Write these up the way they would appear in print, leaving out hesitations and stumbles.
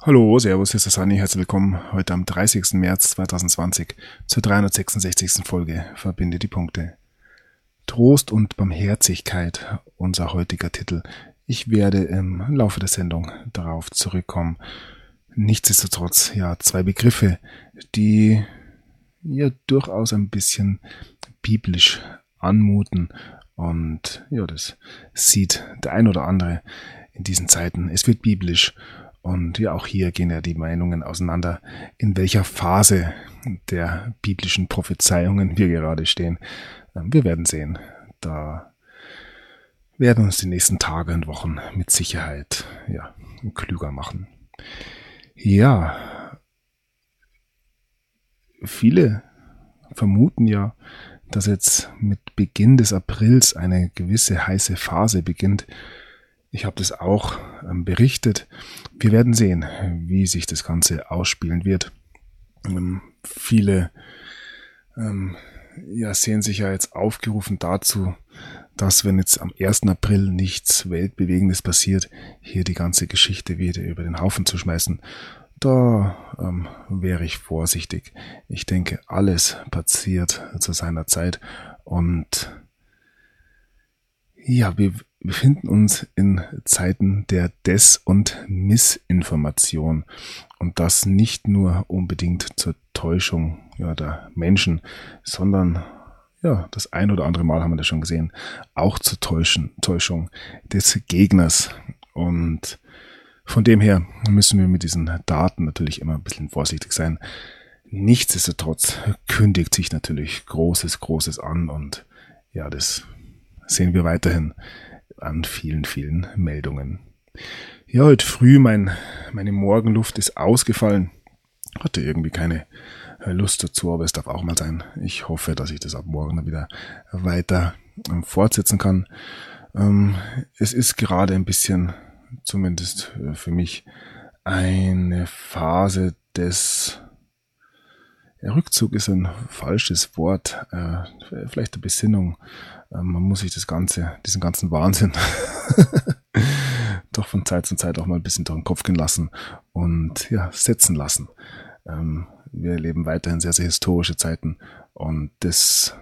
Hallo, servus, hier ist der Sunny, herzlich willkommen heute am 30. März 2020 zur 366. Folge Verbinde die Punkte. Trost und Barmherzigkeit, unser heutiger Titel. Ich werde im Laufe der Sendung darauf zurückkommen. Nichtsdestotrotz, zwei Begriffe, die durchaus ein bisschen biblisch anmuten und das sieht der ein oder andere in diesen Zeiten. Es wird biblisch. Und auch hier gehen die Meinungen auseinander, in welcher Phase der biblischen Prophezeiungen wir gerade stehen. Wir werden sehen. Da werden uns die nächsten Tage und Wochen mit Sicherheit klüger machen. Ja, viele vermuten dass jetzt mit Beginn des Aprils eine gewisse heiße Phase beginnt. Ich habe das auch berichtet. Wir werden sehen, wie sich das Ganze ausspielen wird. Viele sehen sich jetzt aufgerufen dazu, dass, wenn jetzt am 1. April nichts Weltbewegendes passiert, hier die ganze Geschichte wieder über den Haufen zu schmeißen. Da wäre ich vorsichtig. Ich denke, alles passiert zu seiner Zeit und wir befinden uns in Zeiten der Des- und Missinformation und das nicht nur unbedingt zur Täuschung der Menschen, sondern das ein oder andere Mal haben wir das schon gesehen, auch zur Täuschung des Gegners. Und von dem her müssen wir mit diesen Daten natürlich immer ein bisschen vorsichtig sein. Nichtsdestotrotz kündigt sich natürlich Großes an und das sehen wir weiterhin an vielen, vielen Meldungen. Heute früh meine Morgenluft ist ausgefallen. Hatte irgendwie keine Lust dazu, aber es darf auch mal sein. Ich hoffe, dass ich das ab morgen dann wieder weiter fortsetzen kann. Es ist gerade ein bisschen, zumindest für mich, eine Phase des Rückzug ist ein falsches Wort, vielleicht der Besinnung. Man muss sich diesen ganzen Wahnsinn doch von Zeit zu Zeit auch mal ein bisschen durch den Kopf gehen lassen und setzen lassen. Wir erleben weiterhin sehr, sehr historische Zeiten und das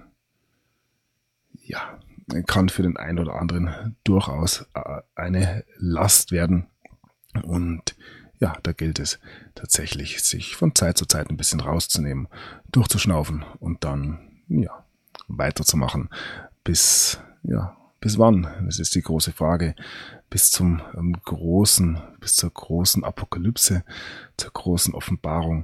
kann für den einen oder anderen durchaus eine Last werden. Und da gilt es tatsächlich, sich von Zeit zu Zeit ein bisschen rauszunehmen, durchzuschnaufen und dann weiterzumachen. Bis wann? Das ist die große Frage. Bis zur großen Apokalypse, zur großen Offenbarung.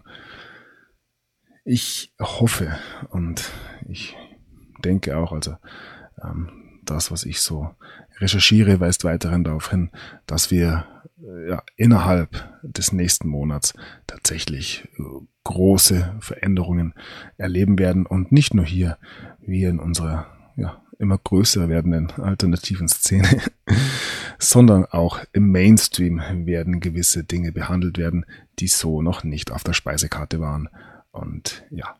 Ich hoffe und ich denke auch, das, was ich so recherchiere, weist weiterhin darauf hin, dass wir innerhalb des nächsten Monats tatsächlich große Veränderungen erleben werden und nicht nur hier, wie in unserer immer größer werdenden alternativen Szene, sondern auch im Mainstream werden gewisse Dinge behandelt werden, die so noch nicht auf der Speisekarte waren. Und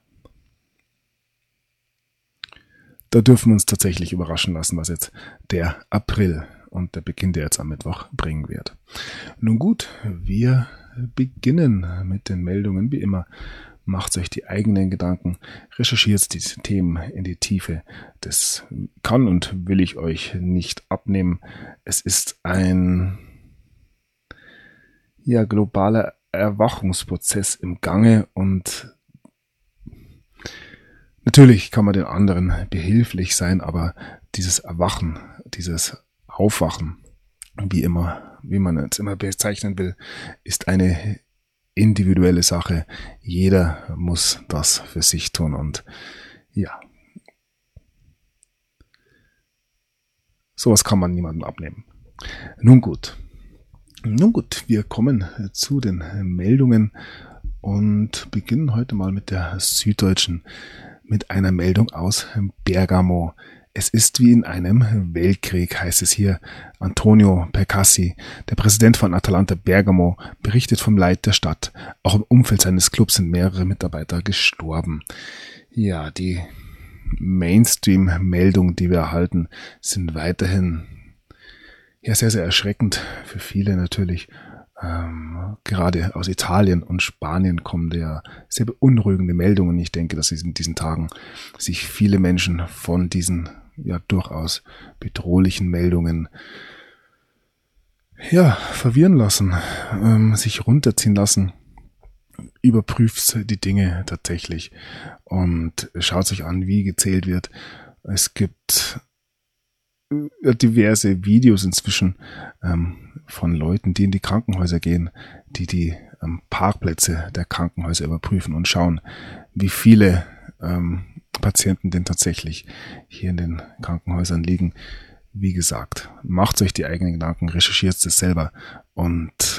da dürfen wir uns tatsächlich überraschen lassen, was jetzt der April und der Beginn, der jetzt am Mittwoch bringen wird. Nun gut, wir beginnen mit den Meldungen. Wie immer, macht euch die eigenen Gedanken, recherchiert diese Themen in die Tiefe. Das kann und will ich euch nicht abnehmen. Es ist ein globaler Erwachungsprozess im Gange und natürlich kann man den anderen behilflich sein, aber dieses Erwachen, dieses Aufwachen, wie man es immer bezeichnen will, ist eine individuelle Sache. Jeder muss das für sich tun und sowas kann man niemandem abnehmen. Nun gut, wir kommen zu den Meldungen und beginnen heute mal mit der Süddeutschen, mit einer Meldung aus Bergamo. Es ist wie in einem Weltkrieg, heißt es hier. Antonio Percassi, der Präsident von Atalanta Bergamo, berichtet vom Leid der Stadt. Auch im Umfeld seines Clubs sind mehrere Mitarbeiter gestorben. Die Mainstream-Meldungen, die wir erhalten, sind weiterhin sehr, sehr erschreckend für viele natürlich. Gerade aus Italien und Spanien kommen ja sehr beunruhigende Meldungen. Ich denke, dass in diesen Tagen sich viele Menschen von diesen ja durchaus bedrohlichen Meldungen verwirren lassen, sich runterziehen lassen. Überprüft die Dinge tatsächlich und schaut sich an, wie gezählt wird. Es gibt diverse Videos inzwischen von Leuten, die in die Krankenhäuser gehen, die Parkplätze der Krankenhäuser überprüfen und schauen, wie viele Patienten denn tatsächlich hier in den Krankenhäusern liegen. Wie gesagt, macht euch die eigenen Gedanken, recherchiert es selber und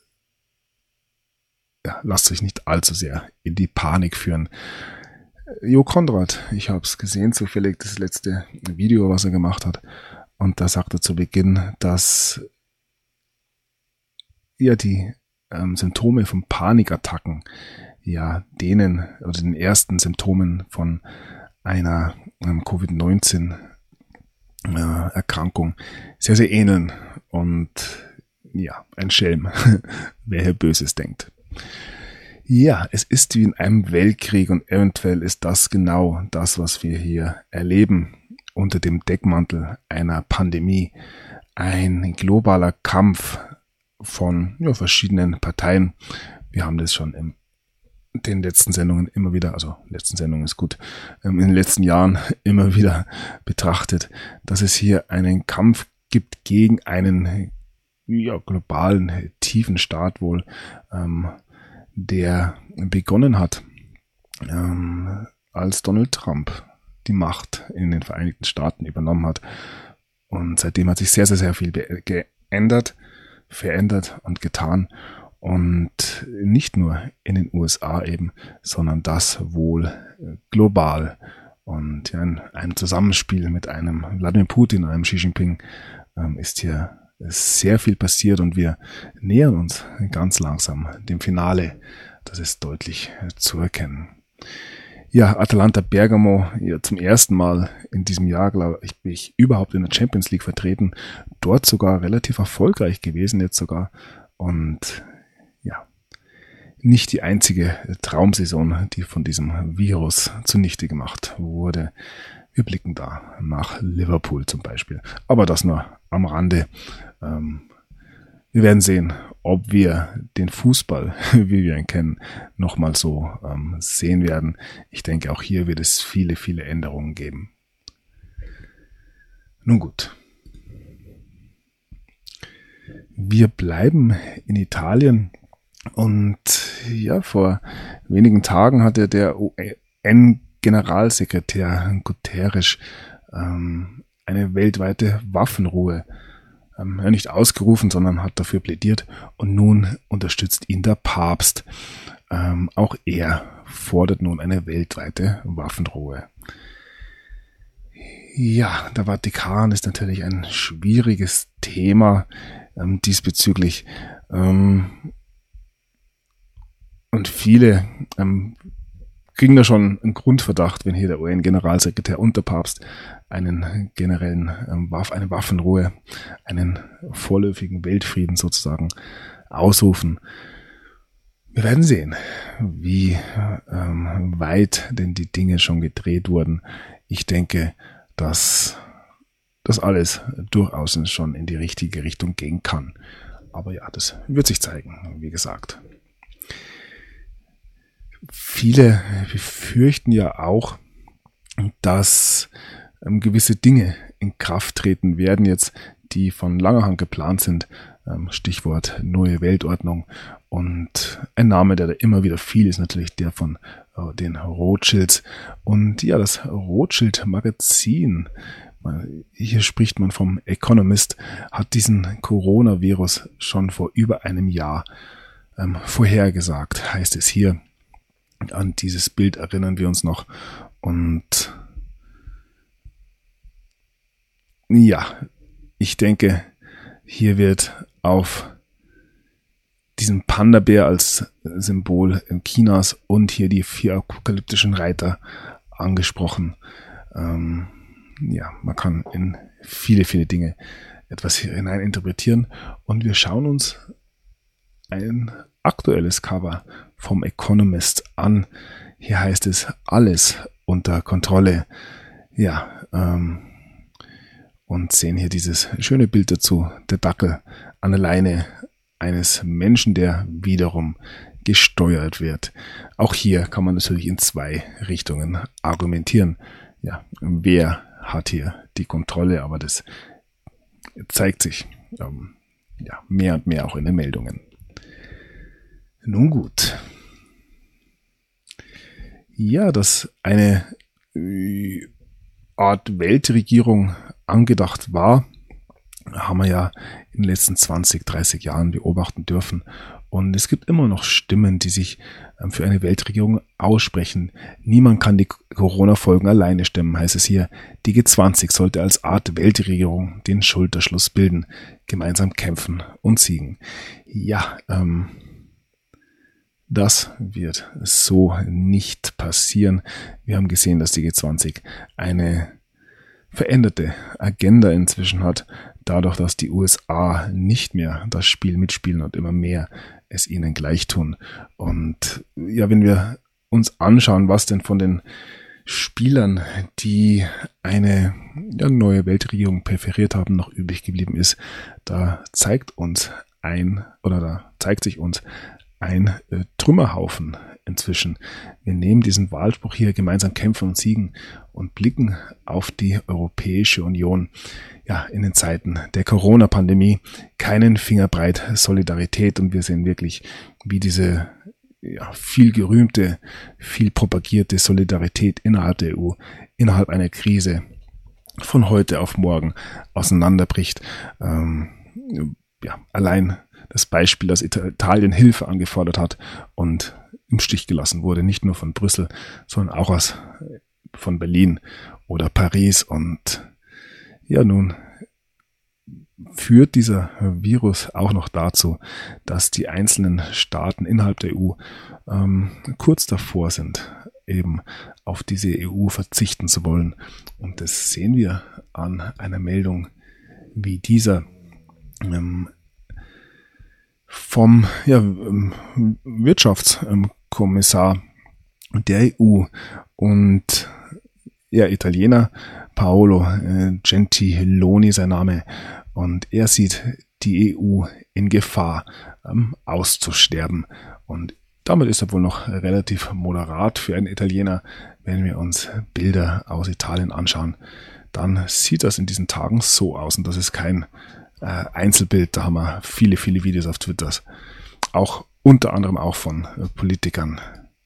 lasst euch nicht allzu sehr in die Panik führen. Jo Konrad, ich habe es gesehen, zufällig das letzte Video, was er gemacht hat, und da sagt er zu Beginn, dass die Symptome von Panikattacken denen oder den ersten Symptomen von einer Covid-19 Erkrankung sehr, sehr ähneln und ein Schelm, wer hier Böses denkt. Ja, es ist wie in einem Weltkrieg und eventuell ist das genau das, was wir hier erleben unter dem Deckmantel einer Pandemie. Ein globaler Kampf von verschiedenen Parteien. Wir haben das schon in den letzten Sendungen immer wieder, also letzten Sendungen ist gut, in den letzten Jahren immer wieder betrachtet, dass es hier einen Kampf gibt gegen einen globalen tiefen Staat wohl, der begonnen hat, als Donald Trump die Macht in den Vereinigten Staaten übernommen hat. Und seitdem hat sich sehr, sehr, sehr viel verändert und getan. Und nicht nur in den USA eben, sondern das wohl global. Und in einem Zusammenspiel mit einem Wladimir Putin, einem Xi Jinping, ist hier sehr viel passiert und wir nähern uns ganz langsam dem Finale. Das ist deutlich zu erkennen. Ja, Atalanta Bergamo, zum ersten Mal in diesem Jahr, glaube ich, bin ich überhaupt in der Champions League vertreten. Dort sogar relativ erfolgreich gewesen jetzt sogar. Und nicht die einzige Traumsaison, die von diesem Virus zunichte gemacht wurde. Wir blicken da nach Liverpool zum Beispiel. Aber das nur am Rande. Wir werden sehen, ob wir den Fußball, wie wir ihn kennen, nochmal so sehen werden. Ich denke, auch hier wird es viele, viele Änderungen geben. Nun gut. Wir bleiben in Italien. Und vor wenigen Tagen hatte der UN-Generalsekretär Guterres eine weltweite Waffenruhe nicht ausgerufen, sondern hat dafür plädiert. Und nun unterstützt ihn der Papst. Auch er fordert nun eine weltweite Waffenruhe. Ja, der Vatikan ist natürlich ein schwieriges Thema diesbezüglich. Und viele kriegen da schon einen Grundverdacht, wenn hier der UN-Generalsekretär und der Papst einen generellen eine Waffenruhe, einen vorläufigen Weltfrieden sozusagen ausrufen. Wir werden sehen, wie weit denn die Dinge schon gedreht wurden. Ich denke, dass das alles durchaus schon in die richtige Richtung gehen kann. Aber das wird sich zeigen, wie gesagt. Viele befürchten ja auch, dass gewisse Dinge in Kraft treten werden jetzt, die von langer Hand geplant sind. Stichwort neue Weltordnung. Und ein Name, der da immer wieder fiel, ist natürlich der von den Rothschilds. Und das Rothschild-Magazin, hier spricht man vom Economist, hat diesen Coronavirus schon vor über einem Jahr vorhergesagt, heißt es hier. An dieses Bild erinnern wir uns noch. Und ich denke, hier wird auf diesen Panda-Bär als Symbol Chinas und hier die 4 apokalyptischen Reiter angesprochen. Man kann in viele, viele Dinge etwas hier hinein interpretieren. Und wir schauen uns ein aktuelles Cover vom Economist an. Hier heißt es alles unter Kontrolle. Ja, und sehen hier dieses schöne Bild dazu, der Dackel an der Leine eines Menschen, der wiederum gesteuert wird. Auch hier kann man natürlich in zwei Richtungen argumentieren. Ja, wer hat hier die Kontrolle, aber das zeigt sich mehr und mehr auch in den Meldungen. Nun gut. Ja, dass eine Art Weltregierung angedacht war, haben wir ja in den letzten 20, 30 Jahren beobachten dürfen. Und es gibt immer noch Stimmen, die sich für eine Weltregierung aussprechen. Niemand kann die Corona-Folgen alleine stemmen, heißt es hier. Die G20 sollte als Art Weltregierung den Schulterschluss bilden, gemeinsam kämpfen und siegen. Ja, das wird so nicht passieren. Wir haben gesehen, dass die G20 eine veränderte Agenda inzwischen hat, dadurch, dass die USA nicht mehr das Spiel mitspielen und immer mehr es ihnen gleich tun. Und ja, wenn wir uns anschauen, was denn von den Spielern, die eine neue Weltregierung präferiert haben, noch übrig geblieben ist, da zeigt sich uns ein Trümmerhaufen inzwischen. Wir nehmen diesen Wahlspruch hier, gemeinsam kämpfen und siegen, und blicken auf die Europäische Union. Ja, in den Zeiten der Corona-Pandemie keinen Fingerbreit Solidarität, und wir sehen wirklich, wie diese viel gerühmte, viel propagierte Solidarität innerhalb der EU, innerhalb einer Krise von heute auf morgen auseinanderbricht. Allein das Beispiel, dass Italien Hilfe angefordert hat und im Stich gelassen wurde, nicht nur von Brüssel, sondern auch von Berlin oder Paris. Und ja, nun führt dieser Virus auch noch dazu, dass die einzelnen Staaten innerhalb der EU kurz davor sind, eben auf diese EU verzichten zu wollen. Und das sehen wir an einer Meldung wie dieser vom Wirtschaftskommissar der EU und Italiener, Paolo Gentiloni sein Name, und er sieht die EU in Gefahr auszusterben, und damit ist er wohl noch relativ moderat für einen Italiener. Wenn wir uns Bilder aus Italien anschauen, dann sieht das in diesen Tagen so aus, und das ist kein Einzelbild, da haben wir viele, viele Videos auf Twitter, auch unter anderem auch von Politikern.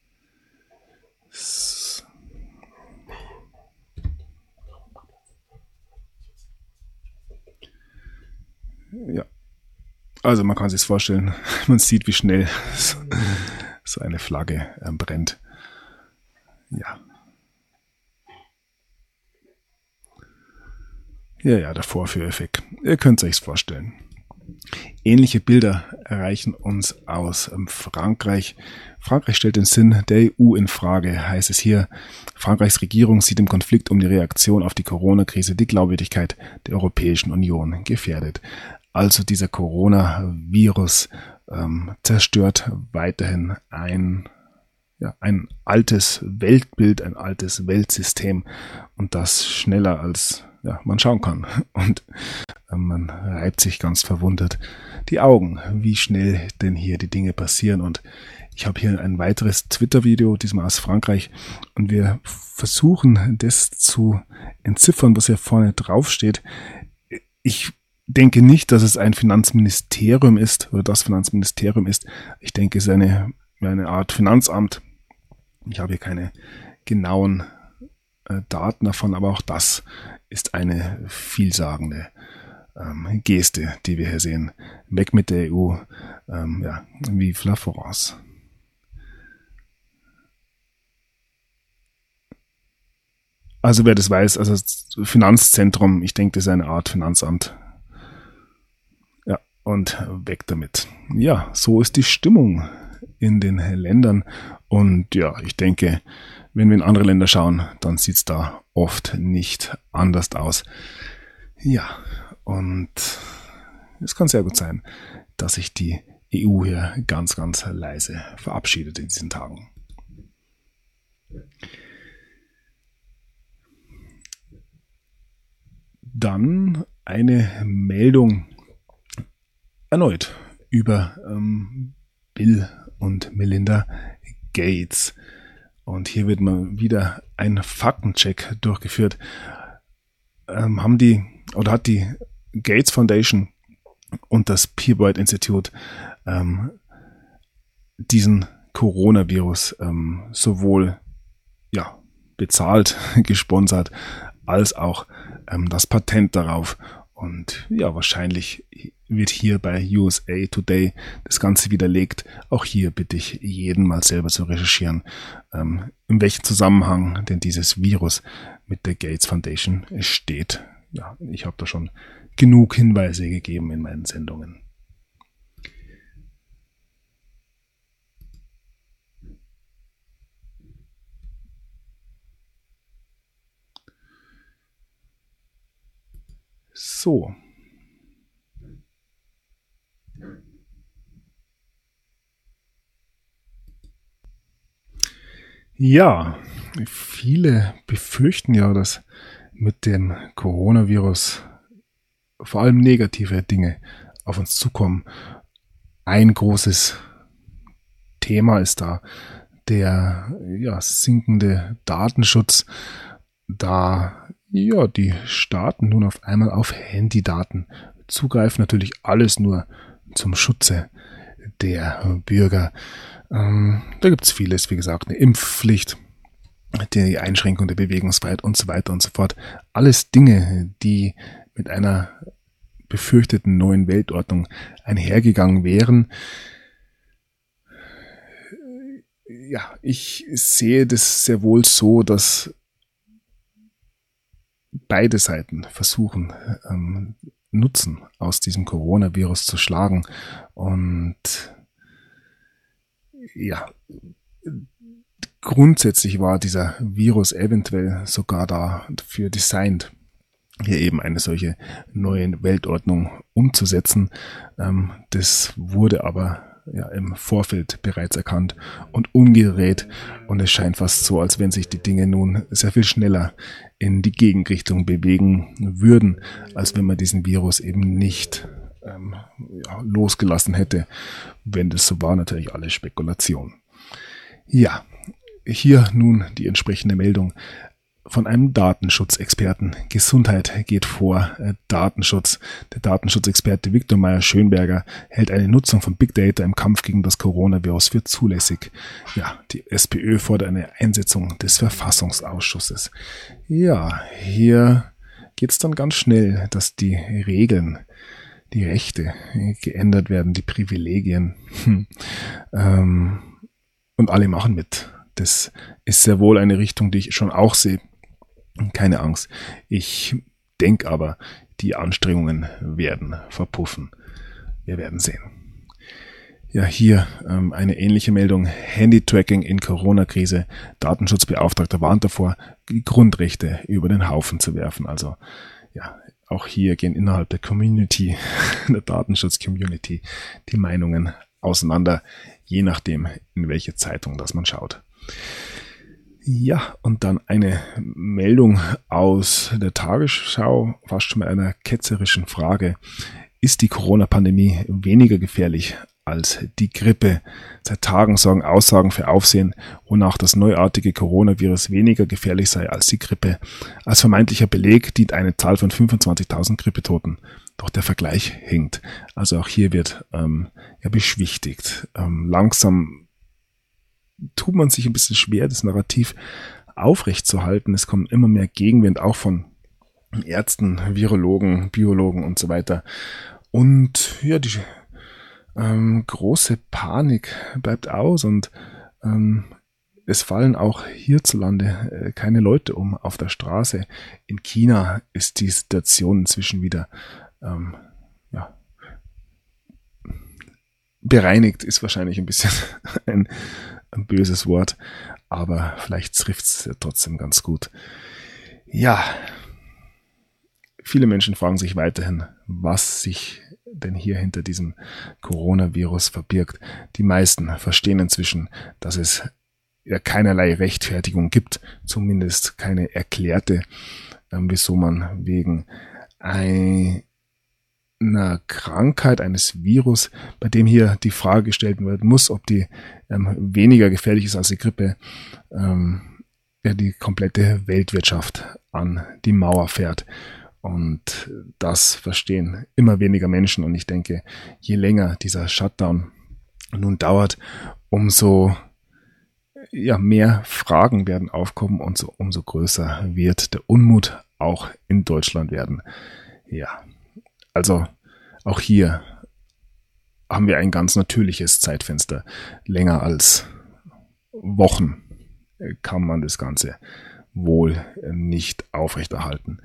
Ja, also man kann sich vorstellen, man sieht, wie schnell so eine Flagge brennt. Ja. Ja, der Vorführeffekt. Ihr könnt es euch vorstellen. Ähnliche Bilder erreichen uns aus Frankreich. Frankreich stellt den Sinn der EU in Frage, heißt es hier. Frankreichs Regierung sieht im Konflikt um die Reaktion auf die Corona-Krise die Glaubwürdigkeit der Europäischen Union gefährdet. Also dieser Coronavirus zerstört weiterhin ein altes Weltbild, ein altes Weltsystem, und das schneller als man schauen kann. Und man reibt sich ganz verwundert die Augen, wie schnell denn hier die Dinge passieren. Und ich habe hier ein weiteres Twitter-Video, diesmal aus Frankreich, und wir versuchen das zu entziffern, was hier vorne drauf steht. Ich denke nicht, dass es ein Finanzministerium ist oder das Finanzministerium ist. Ich denke, es ist eine Art Finanzamt. Ich habe hier keine genauen Daten davon, aber auch das ist eine vielsagende Geste, die wir hier sehen. Weg mit der EU, vive la France. Also wer das weiß, also das Finanzzentrum, ich denke, das ist eine Art Finanzamt. Ja, und weg damit. Ja, so ist die Stimmung in den Ländern, und ja, ich denke, wenn wir in andere Länder schauen, dann sieht es da oft nicht anders aus. Ja, und es kann sehr gut sein, dass sich die EU hier ganz, ganz leise verabschiedet in diesen Tagen. Dann eine Meldung erneut über Bill und Melinda Gates. Und hier wird mal wieder ein Faktencheck durchgeführt. Hat die Gates Foundation und das Peabody Institute diesen Coronavirus sowohl bezahlt, gesponsert, als auch das Patent darauf. Und ja, wahrscheinlich wird hier bei USA Today das Ganze widerlegt. Auch hier bitte ich jeden mal selber zu recherchieren, in welchem Zusammenhang denn dieses Virus mit der Gates Foundation steht. Ja, ich habe da schon genug Hinweise gegeben in meinen Sendungen. So. Ja, viele befürchten ja, dass mit dem Coronavirus vor allem negative Dinge auf uns zukommen. Ein großes Thema ist da der sinkende Datenschutz, da die Staaten nun auf einmal auf Handydaten zugreifen, natürlich alles nur zum Schutze der Bürger. Da gibt es vieles, wie gesagt, eine Impfpflicht, die Einschränkung der Bewegungsfreiheit und so weiter und so fort. Alles Dinge, die mit einer befürchteten neuen Weltordnung einhergegangen wären. Ja, ich sehe das sehr wohl so, dass beide Seiten versuchen, Nutzen aus diesem Coronavirus zu schlagen. Und ja, grundsätzlich war dieser Virus eventuell sogar dafür designt, hier eben eine solche neue Weltordnung umzusetzen. Das wurde aber im Vorfeld bereits erkannt und umgedreht, und es scheint fast so, als wenn sich die Dinge nun sehr viel schneller in die Gegenrichtung bewegen würden, als wenn man diesen Virus eben nicht losgelassen hätte. Wenn das so war, natürlich alles Spekulation. Ja, hier nun die entsprechende Meldung von einem Datenschutzexperten. Gesundheit geht vor Datenschutz. Der Datenschutzexperte Viktor Meyer-Schönberger hält eine Nutzung von Big Data im Kampf gegen das Coronavirus für zulässig. Ja, die SPÖ fordert eine Einsetzung des Verfassungsausschusses. Ja, hier geht's dann ganz schnell, dass die Regeln, die Rechte geändert werden, die Privilegien. Und alle machen mit. Das ist sehr wohl eine Richtung, die ich schon auch sehe. Keine Angst. Ich denke aber, die Anstrengungen werden verpuffen. Wir werden sehen. Ja, hier eine ähnliche Meldung. Handy-Tracking in Corona-Krise. Datenschutzbeauftragter warnt davor, die Grundrechte über den Haufen zu werfen. Also ja, auch hier gehen innerhalb der Community, der Datenschutz-Community, die Meinungen auseinander, je nachdem, in welche Zeitung das man schaut. Ja, und dann eine Meldung aus der Tagesschau, fast schon mit einer ketzerischen Frage. Ist die Corona-Pandemie weniger gefährlich als die Grippe? Seit Tagen sorgen Aussagen für Aufsehen, wonach das neuartige Coronavirus weniger gefährlich sei als die Grippe. Als vermeintlicher Beleg dient eine Zahl von 25.000 Grippetoten. Doch der Vergleich hinkt. Also auch hier wird beschwichtigt. Langsam tut man sich ein bisschen schwer, das Narrativ aufrechtzuerhalten. Es kommt immer mehr Gegenwind, auch von Ärzten, Virologen, Biologen und so weiter. Und ja, die große Panik bleibt aus, und es fallen auch hierzulande keine Leute um auf der Straße. In China ist die Situation inzwischen wieder bereinigt, ist wahrscheinlich ein bisschen ein böses Wort, aber vielleicht trifft es trotzdem ganz gut. Ja, viele Menschen fragen sich weiterhin, was sich denn hier hinter diesem Coronavirus verbirgt. Die meisten verstehen inzwischen, dass es ja keinerlei Rechtfertigung gibt, zumindest keine erklärte, wieso man wegen einer Krankheit, eines Virus, bei dem hier die Frage gestellt werden muss, ob die weniger gefährlich ist als die Grippe, die komplette Weltwirtschaft an die Mauer fährt. Und das verstehen immer weniger Menschen. Und ich denke, je länger dieser Shutdown nun dauert, umso mehr Fragen werden aufkommen und umso größer wird der Unmut auch in Deutschland werden. Ja, also auch hier haben wir ein ganz natürliches Zeitfenster. Länger als Wochen kann man das Ganze wohl nicht aufrechterhalten.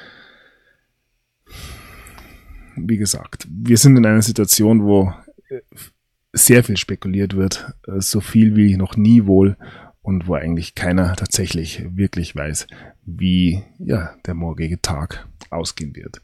Wie gesagt, wir sind in einer Situation, wo sehr viel spekuliert wird, so viel wie noch nie wohl, und wo eigentlich keiner tatsächlich wirklich weiß, wie der morgige Tag ausgehen wird.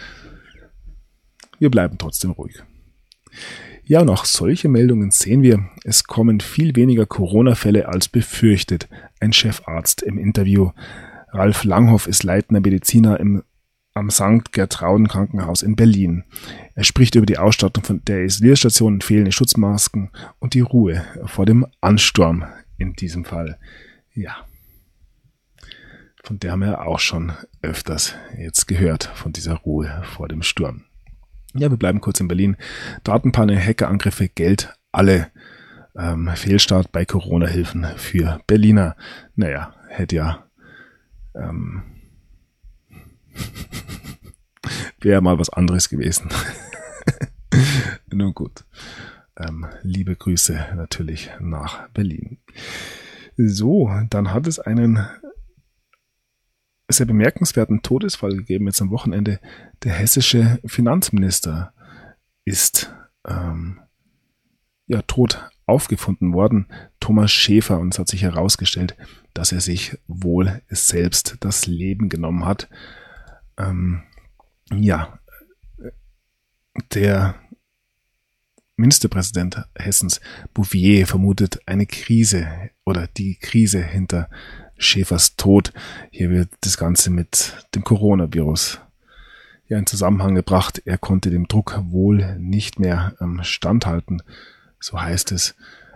Wir bleiben trotzdem ruhig. Ja, und auch solche Meldungen sehen wir. Es kommen viel weniger Corona-Fälle als befürchtet. Ein Chefarzt im Interview. Ralf Langhoff ist leitender Mediziner am St. Gertrauden Krankenhaus in Berlin. Er spricht über die Ausstattung von der Isolierstation, fehlende Schutzmasken und die Ruhe vor dem Ansturm in diesem Fall. Ja, von der haben wir auch schon öfters jetzt gehört, von dieser Ruhe vor dem Sturm. Ja, wir bleiben kurz in Berlin. Datenpanne, Hackerangriffe, Geld, alle Fehlstart bei Corona-Hilfen für Berliner. Naja, hätte ja wäre mal was anderes gewesen. Nun gut. Liebe Grüße natürlich nach Berlin. So, dann hat es einen sehr bemerkenswerten Todesfall gegeben jetzt am Wochenende. Der hessische Finanzminister ist tot aufgefunden worden, Thomas Schäfer, und es hat sich herausgestellt, dass er sich wohl selbst das Leben genommen hat. Der Ministerpräsident Hessens, Bouvier, vermutet eine Krise oder die Krise hinter Schäfers Tod. Hier wird das Ganze mit dem Coronavirus in Zusammenhang gebracht. Er konnte dem Druck wohl nicht mehr standhalten, so heißt es.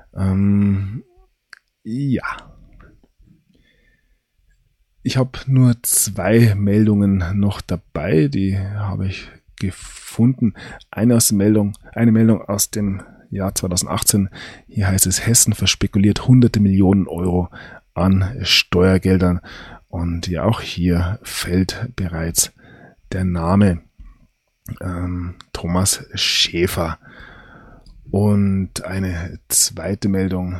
Ich habe nur 2 Meldungen noch dabei, die habe ich gefunden. Eine Meldung aus dem Jahr 2018. Hier heißt es, Hessen verspekuliert hunderte Millionen Euro an Steuergeldern. Und ja, auch hier fällt bereits der Name Thomas Schäfer. Und eine zweite Meldung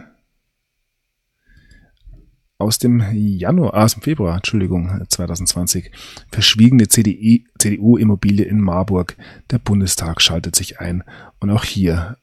aus dem Februar 2020. Verschwiegene CDU-Immobilie in Marburg. Der Bundestag schaltet sich ein. Und auch hier,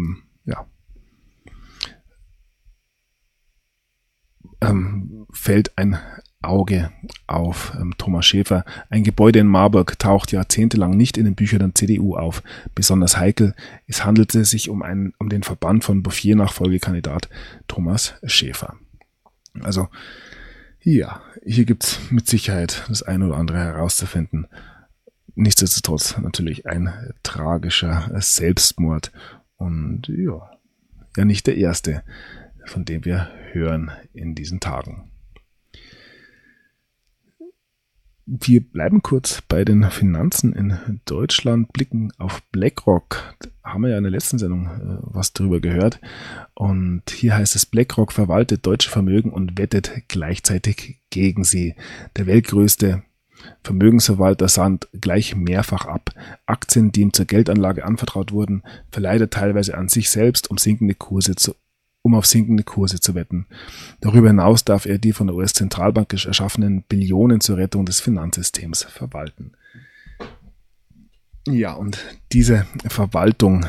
fällt ein Auge auf Thomas Schäfer. Ein Gebäude in Marburg taucht jahrzehntelang nicht in den Büchern der CDU auf. Besonders heikel, es handelte sich um den Verband von Bouffier-Nachfolgekandidat Thomas Schäfer. Also, hier gibt's mit Sicherheit das eine oder andere herauszufinden. Nichtsdestotrotz natürlich ein tragischer Selbstmord und nicht der erste, von dem wir hören in diesen Tagen. Wir bleiben kurz bei den Finanzen in Deutschland, blicken auf BlackRock. Da haben wir ja in der letzten Sendung was drüber gehört. Und hier heißt es, BlackRock verwaltet deutsche Vermögen und wettet gleichzeitig gegen sie. Der weltgrößte Vermögensverwalter sahnt gleich mehrfach ab. Aktien, die ihm zur Geldanlage anvertraut wurden, verleiht er teilweise an sich selbst, um auf sinkende Kurse zu wetten. Darüber hinaus darf er die von der US-Zentralbank erschaffenen Billionen zur Rettung des Finanzsystems verwalten. Ja, und diese Verwaltung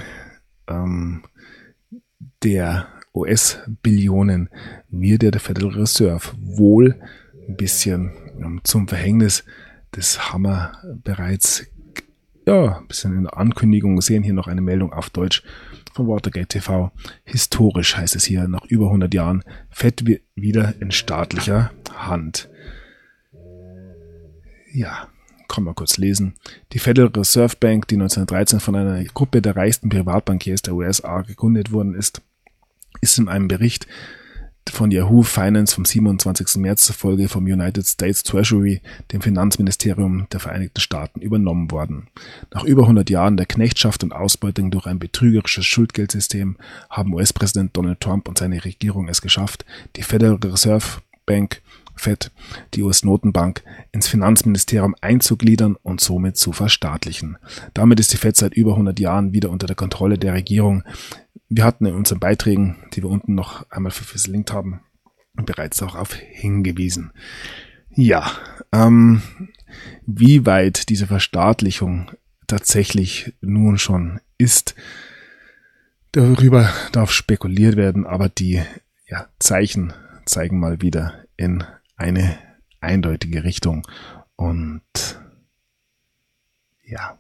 der US-Billionen wird der Federal Reserve wohl ein bisschen zum Verhängnis. Das haben wir bereits ja, ein bisschen in der Ankündigung sehen hier noch eine Meldung auf Deutsch von Watergate TV. Historisch heißt es hier, nach über 100 Jahren, Fed wieder in staatlicher Hand. Ja, kann man kurz lesen. Die Federal Reserve Bank, die 1913 von einer Gruppe der reichsten Privatbankiers der USA gegründet worden ist in einem Bericht von Yahoo Finance vom 27. März zufolge vom United States Treasury, dem Finanzministerium der Vereinigten Staaten, übernommen worden. Nach über 100 Jahren der Knechtschaft und Ausbeutung durch ein betrügerisches Schuldgeldsystem haben US-Präsident Donald Trump und seine Regierung es geschafft, die Federal Reserve Bank, Fed, die US-Notenbank, ins Finanzministerium einzugliedern und somit zu verstaatlichen. Damit ist die Fed seit über 100 Jahren wieder unter der Kontrolle der Regierung. Wir hatten in unseren Beiträgen, die wir unten noch einmal verlinkt haben, bereits darauf hingewiesen. Ja, wie weit diese Verstaatlichung tatsächlich nun schon ist, darüber darf spekuliert werden, aber die Zeichen zeigen mal wieder in eine eindeutige Richtung. Und ja,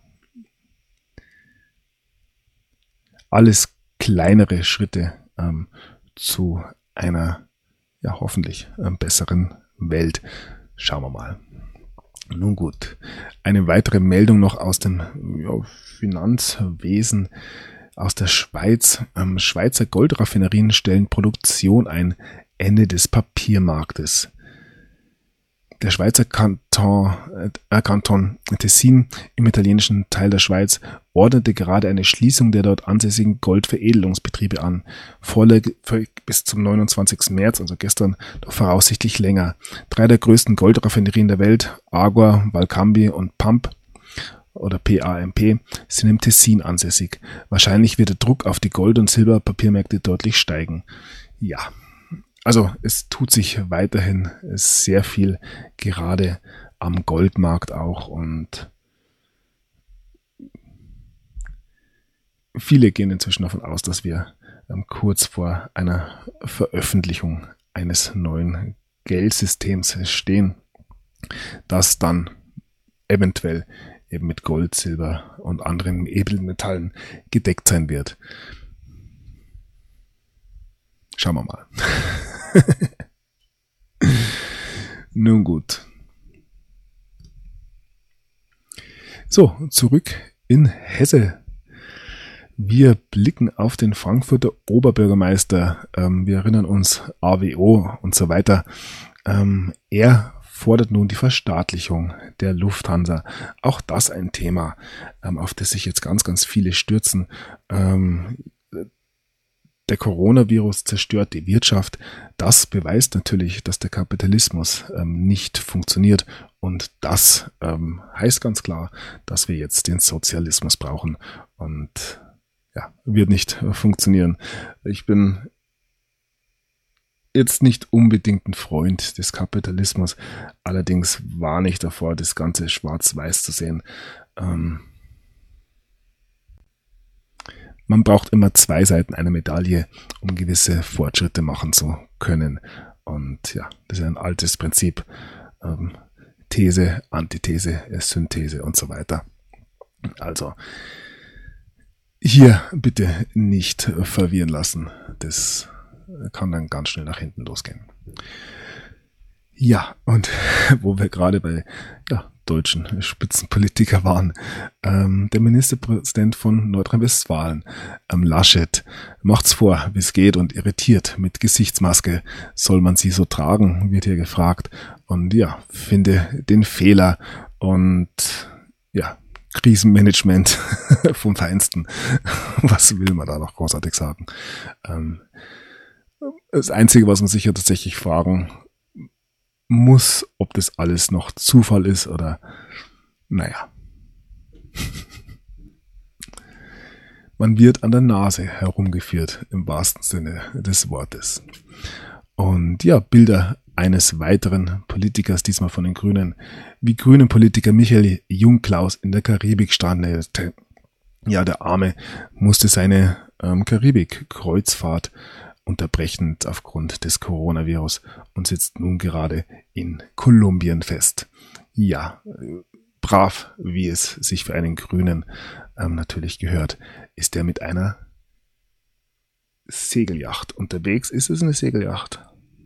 alles kleinere Schritte zu einer hoffentlich besseren Welt. Schauen wir mal. Nun gut, eine weitere Meldung noch aus dem Finanzwesen aus der Schweiz. Schweizer Goldraffinerien stellen Produktion ein. Ende des Papiermarktes. Der Schweizer Kanton Tessin im italienischen Teil der Schweiz ordnete gerade eine Schließung der dort ansässigen Goldveredelungsbetriebe an. Vorläufig bis zum 29. März, also gestern, doch voraussichtlich länger. 3 der größten Goldraffinerien der Welt, Agua, Valcambi und PAMP oder PAMP, sind im Tessin ansässig. Wahrscheinlich wird der Druck auf die Gold- und Silberpapiermärkte deutlich steigen. Ja. Also es tut sich weiterhin sehr viel, gerade am Goldmarkt auch, und viele gehen inzwischen davon aus, dass wir kurz vor einer Veröffentlichung eines neuen Geldsystems stehen, das dann eventuell eben mit Gold, Silber und anderen Edelmetallen gedeckt sein wird. Schauen wir mal. Nun gut. So, zurück in Hesse. Wir blicken auf den Frankfurter Oberbürgermeister. Wir erinnern uns, AWO und so weiter. Er fordert nun die Verstaatlichung der Lufthansa. Auch das ein Thema, auf das sich jetzt ganz, ganz viele stürzen. Der Coronavirus zerstört die Wirtschaft. Das beweist natürlich, dass der Kapitalismus nicht funktioniert. Und das heißt ganz klar, dass wir jetzt den Sozialismus brauchen. Und wird nicht funktionieren. Ich bin jetzt nicht unbedingt ein Freund des Kapitalismus. Allerdings warne ich davor, das Ganze schwarz-weiß zu sehen. Man braucht immer 2 Seiten einer Medaille, um gewisse Fortschritte machen zu können. Und das ist ein altes Prinzip. These, Antithese, Synthese und so weiter. Also hier bitte nicht verwirren lassen. Das kann dann ganz schnell nach hinten losgehen. Ja, und wo wir gerade bei deutschen Spitzenpolitiker waren, der Ministerpräsident von Nordrhein-Westfalen, Laschet, macht's vor, wie es geht, und irritiert mit Gesichtsmaske. Soll man sie so tragen, wird hier gefragt. Und finde den Fehler und Krisenmanagement vom Feinsten. Was will man da noch großartig sagen? Das Einzige, was man sich ja tatsächlich fragen muss, ob das alles noch Zufall ist oder man wird an der Nase herumgeführt, im wahrsten Sinne des Wortes. Und Bilder eines weiteren Politikers, diesmal von den Grünen, wie grünen Politiker Michael Jungklaus in der Karibik strandete. Ja, der Arme musste seine Karibik-Kreuzfahrt unterbrechen aufgrund des Coronavirus und sitzt nun gerade in Kolumbien fest. Ja, brav, wie es sich für einen Grünen natürlich gehört, ist er mit einer Segelyacht unterwegs. Ist es eine Segelyacht?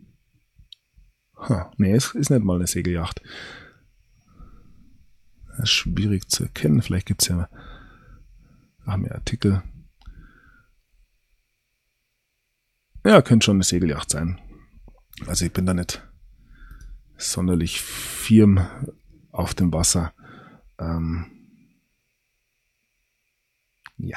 Nee, es ist nicht mal eine Segelyacht. Das ist schwierig zu erkennen. Vielleicht gibt es ja mehr Artikel. Ja, könnte schon eine Segelyacht sein. Also ich bin da nicht sonderlich firm auf dem Wasser. Ja.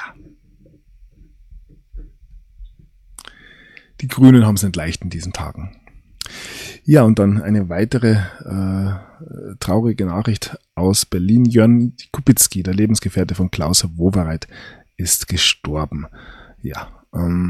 Die Grünen haben es nicht leicht in diesen Tagen. Ja, und dann eine weitere traurige Nachricht aus Berlin. Jörn Kubicki, der Lebensgefährte von Klaus Wowereit, ist gestorben. Ja,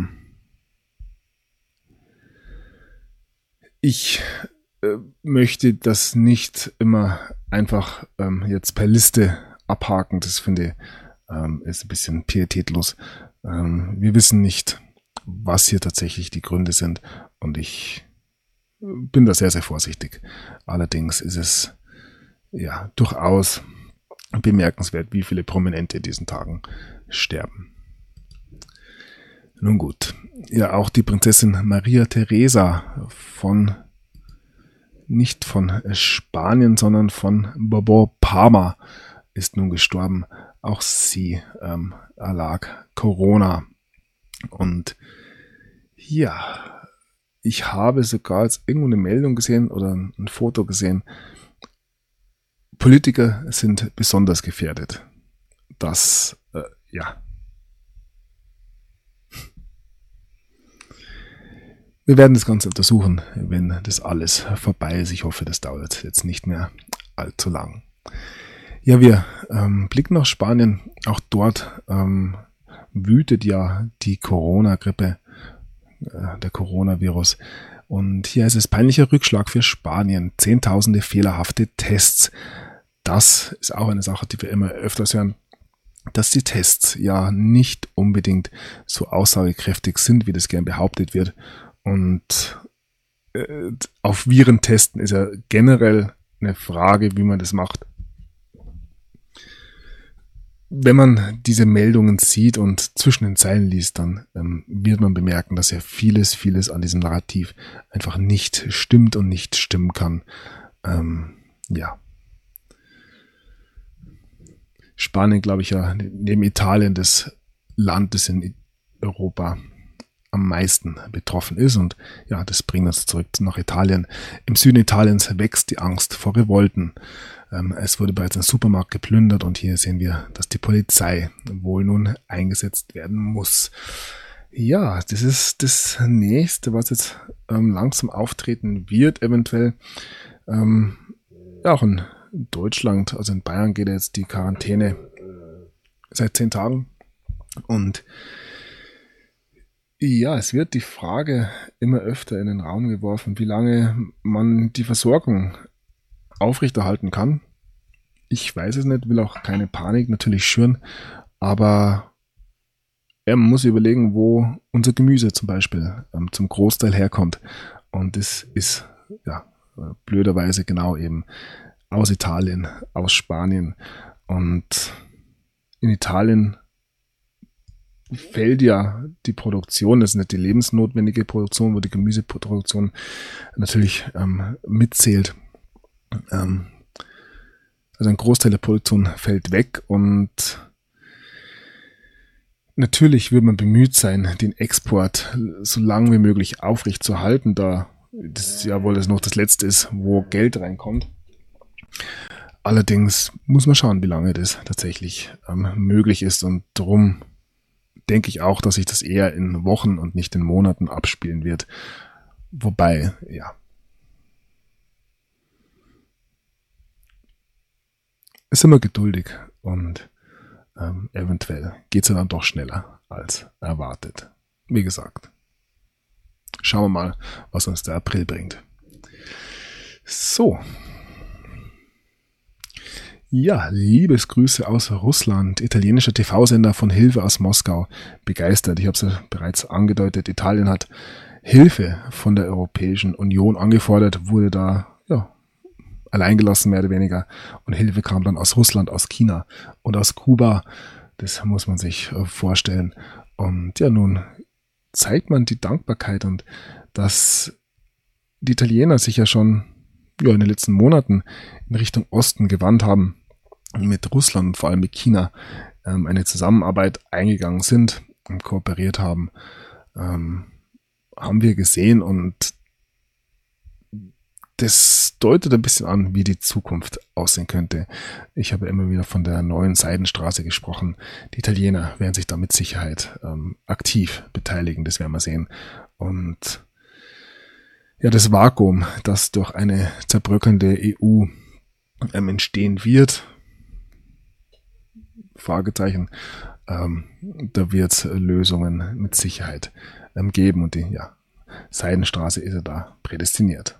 ich möchte das nicht immer einfach jetzt per Liste abhaken. Das finde ich ist ein bisschen pietätlos. Wir wissen nicht, was hier tatsächlich die Gründe sind, und ich bin da sehr, sehr vorsichtig. Allerdings ist es ja durchaus bemerkenswert, wie viele Prominente in diesen Tagen sterben. Nun gut, ja, auch die Prinzessin Maria Theresa nicht von Spanien, sondern von Borbon Parma ist nun gestorben. Auch sie erlag Corona. Und ja, ich habe sogar jetzt irgendwo eine Meldung gesehen oder ein Foto gesehen. Politiker sind besonders gefährdet. Das, ja. Wir werden das Ganze untersuchen, wenn das alles vorbei ist. Ich hoffe, das dauert jetzt nicht mehr allzu lang. Ja, wir blicken nach Spanien. Auch dort wütet ja die Corona-Grippe, der Coronavirus. Und hier ist es peinlicher Rückschlag für Spanien. Zehntausende fehlerhafte Tests. Das ist auch eine Sache, die wir immer öfters hören, dass die Tests ja nicht unbedingt so aussagekräftig sind, wie das gern behauptet wird. Und auf Viren testen ist ja generell eine Frage, wie man das macht. Wenn man diese Meldungen sieht und zwischen den Zeilen liest, dann wird man bemerken, dass ja vieles an diesem Narrativ einfach nicht stimmt und nicht stimmen kann. Ja. Spanien, glaube ich, ja neben Italien das Land, das in Europa am meisten betroffen ist. Und ja, das bringt uns zurück nach Italien. Im Süden Italiens wächst die Angst vor Revolten. Es wurde bereits ein Supermarkt geplündert, und hier sehen wir, dass die Polizei wohl nun eingesetzt werden muss. Ja, das ist das Nächste, was jetzt langsam auftreten wird, eventuell. Ja, auch in Deutschland, also in Bayern, geht jetzt die Quarantäne seit 10 Tagen. Und ja, es wird die Frage immer öfter in den Raum geworfen, wie lange man die Versorgung aufrechterhalten kann. Ich weiß es nicht, will auch keine Panik natürlich schüren, aber man muss überlegen, wo unser Gemüse zum Beispiel zum Großteil herkommt. Und das ist ja blöderweise genau eben aus Italien, aus Spanien. Und in Italien fällt ja die Produktion, das ist nicht die lebensnotwendige Produktion, wo die Gemüseproduktion natürlich mitzählt. Also ein Großteil der Produktion fällt weg, und natürlich wird man bemüht sein, den Export so lange wie möglich aufrechtzuerhalten, da das ja wohl noch das Letzte ist, wo Geld reinkommt. Allerdings muss man schauen, wie lange das tatsächlich möglich ist, und darum denke ich auch, dass sich das eher in Wochen und nicht in Monaten abspielen wird. Wobei, ja, ist immer geduldig, und eventuell geht es ja dann doch schneller als erwartet. Wie gesagt, schauen wir mal, was uns der April bringt. So. Ja, Liebesgrüße aus Russland. Italienischer TV-Sender von Hilfe aus Moskau begeistert. Ich habe es ja bereits angedeutet, Italien hat Hilfe von der Europäischen Union angefordert, wurde da ja alleingelassen, mehr oder weniger. Und Hilfe kam dann aus Russland, aus China und aus Kuba. Das muss man sich vorstellen. Und ja, nun zeigt man die Dankbarkeit und dass die Italiener sich ja schon in den letzten Monaten in Richtung Osten gewandt haben, mit Russland und vor allem mit China eine Zusammenarbeit eingegangen sind und kooperiert haben, haben wir gesehen, und das deutet ein bisschen an, wie die Zukunft aussehen könnte. Ich habe immer wieder von der neuen Seidenstraße gesprochen. Die Italiener werden sich da mit Sicherheit aktiv beteiligen, das werden wir sehen. Und ja, das Vakuum, das durch eine zerbröckelnde EU entstehen wird, Fragezeichen, da wird es Lösungen mit Sicherheit geben, und die Seidenstraße ist ja da prädestiniert.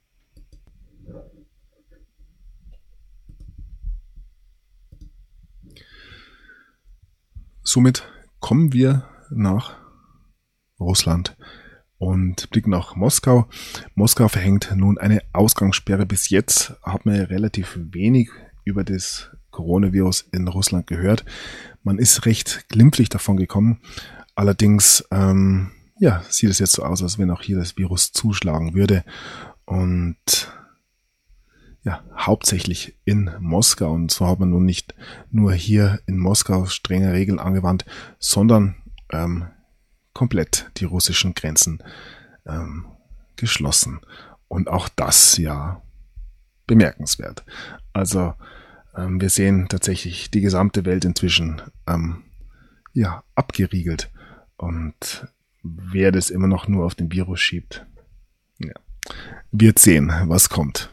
Somit kommen wir nach Russland und blicken nach Moskau. Moskau verhängt nun eine Ausgangssperre. Bis jetzt hat man ja relativ wenig über das Coronavirus in Russland gehört. Man ist recht glimpflich davon gekommen. Allerdings sieht es jetzt so aus, als wenn auch hier das Virus zuschlagen würde. Und hauptsächlich in Moskau. Und so hat man nun nicht nur hier in Moskau strenge Regeln angewandt, sondern komplett die russischen Grenzen geschlossen. Und auch das bemerkenswert. Also wir sehen tatsächlich die gesamte Welt inzwischen abgeriegelt. Und wer das immer noch nur auf den Virus schiebt, wird sehen, was kommt.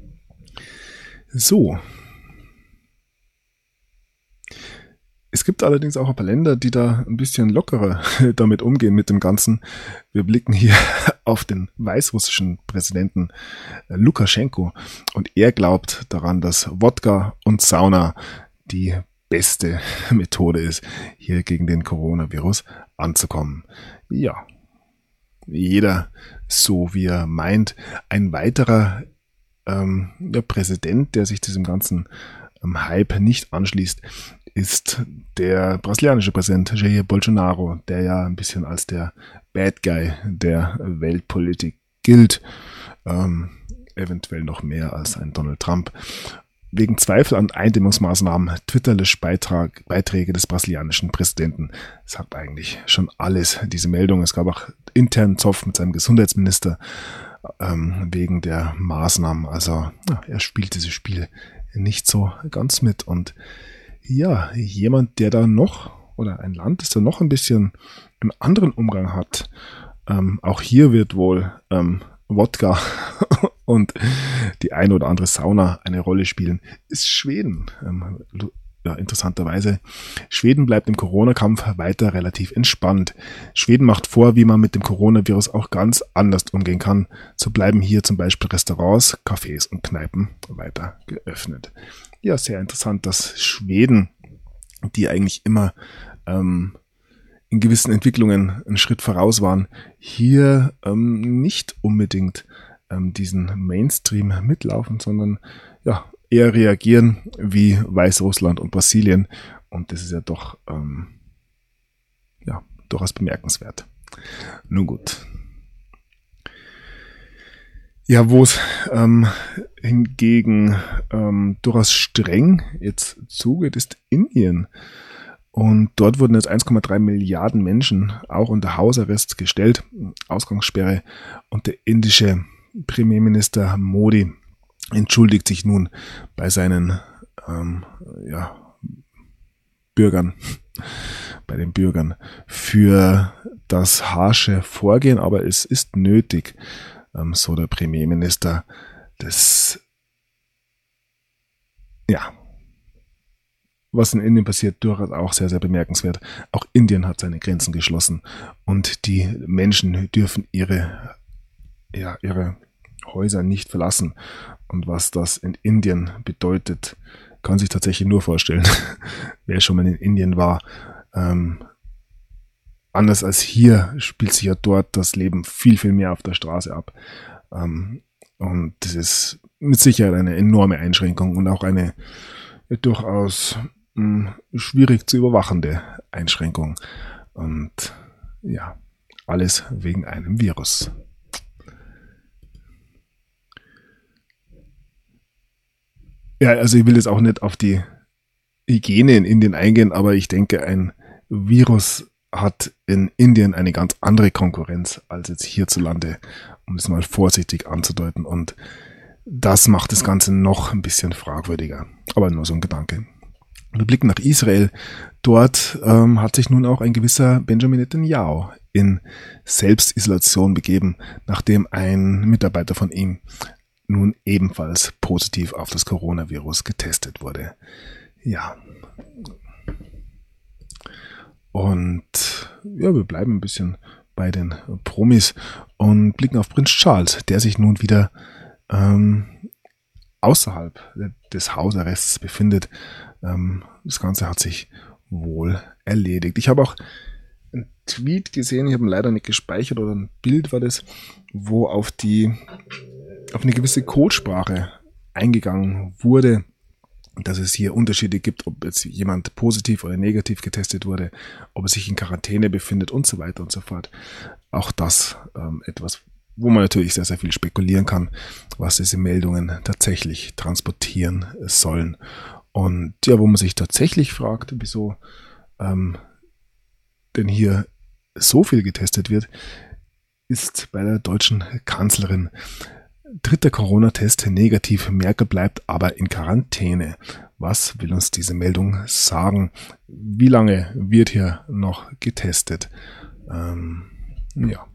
So. Es gibt allerdings auch ein paar Länder, die da ein bisschen lockerer damit umgehen mit dem Ganzen. Wir blicken hier auf den weißrussischen Präsidenten Lukaschenko, und er glaubt daran, dass Wodka und Sauna die beste Methode ist, hier gegen den Coronavirus anzukommen. Ja, jeder so wie er meint. Ein weiterer Präsident, der sich diesem ganzen Hype nicht anschließt, ist der brasilianische Präsident Jair Bolsonaro, der ja ein bisschen als der Bad Guy der Weltpolitik gilt, eventuell noch mehr als ein Donald Trump. Wegen Zweifel an Eindämmungsmaßnahmen Twitter-löscht Beiträge des brasilianischen Präsidenten. Das sagt eigentlich schon alles, diese Meldung. Es gab auch internen Zoff mit seinem Gesundheitsminister wegen der Maßnahmen. Also er spielt dieses Spiel nicht so ganz mit. Und jemand, der da noch, oder ein Land, das da noch ein bisschen einen anderen Umgang hat, auch hier wird wohl Wodka und die eine oder andere Sauna eine Rolle spielen, ist Schweden. Interessanterweise. Schweden bleibt im Corona-Kampf weiter relativ entspannt. Schweden macht vor, wie man mit dem Coronavirus auch ganz anders umgehen kann. So bleiben hier zum Beispiel Restaurants, Cafés und Kneipen weiter geöffnet. Ja, sehr interessant, dass Schweden, die eigentlich immer in gewissen Entwicklungen einen Schritt voraus waren, hier nicht unbedingt diesen Mainstream mitlaufen, sondern eher reagieren wie Weißrussland und Brasilien. Und das ist ja doch durchaus bemerkenswert. Nun gut. Ja, wo es hingegen durchaus streng jetzt zugeht, ist Indien. Und dort wurden jetzt 1,3 Milliarden Menschen auch unter Hausarrest gestellt, Ausgangssperre. Und der indische Premierminister Modi entschuldigt sich nun bei seinen Bürgern, bei den Bürgern für das harsche Vorgehen, aber es ist nötig, so der Premierminister. Was in Indien passiert, durchaus auch sehr, sehr bemerkenswert. Auch Indien hat seine Grenzen geschlossen und die Menschen dürfen ihre Häuser nicht verlassen. Und was das in Indien bedeutet, kann sich tatsächlich nur vorstellen, wer schon mal in Indien war. Anders als hier spielt sich ja dort das Leben viel, viel mehr auf der Straße ab. Und das ist mit Sicherheit eine enorme Einschränkung und auch eine durchaus schwierig zu überwachende Einschränkung. Und ja, alles wegen einem Virus. Ja, also ich will jetzt auch nicht auf die Hygiene in Indien eingehen, aber ich denke, ein Virus hat in Indien eine ganz andere Konkurrenz als jetzt hierzulande, um es mal vorsichtig anzudeuten. Und das macht das Ganze noch ein bisschen fragwürdiger. Aber nur so ein Gedanke. Wir blicken nach Israel. Dort hat sich nun auch ein gewisser Benjamin Netanyahu in Selbstisolation begeben, nachdem ein Mitarbeiter von ihm nun ebenfalls positiv auf das Coronavirus getestet wurde. Ja. Und ja, wir bleiben ein bisschen bei den Promis und blicken auf Prinz Charles, der sich nun wieder außerhalb des Hausarrests befindet. Das Ganze hat sich wohl erledigt. Ich habe auch einen Tweet gesehen, ich habe ihn leider nicht gespeichert, oder ein Bild war das, wo auf eine gewisse Codesprache eingegangen wurde, dass es hier Unterschiede gibt, ob jetzt jemand positiv oder negativ getestet wurde, ob er sich in Quarantäne befindet und so weiter und so fort. Auch das etwas, wo man natürlich sehr, sehr viel spekulieren kann, was diese Meldungen tatsächlich transportieren sollen. Und ja, wo man sich tatsächlich fragt, wieso denn hier so viel getestet wird, ist bei der deutschen Kanzlerin. Dritter Corona-Test negativ, Merkel bleibt aber in Quarantäne. Was will uns diese Meldung sagen? Wie lange wird hier noch getestet? Ja.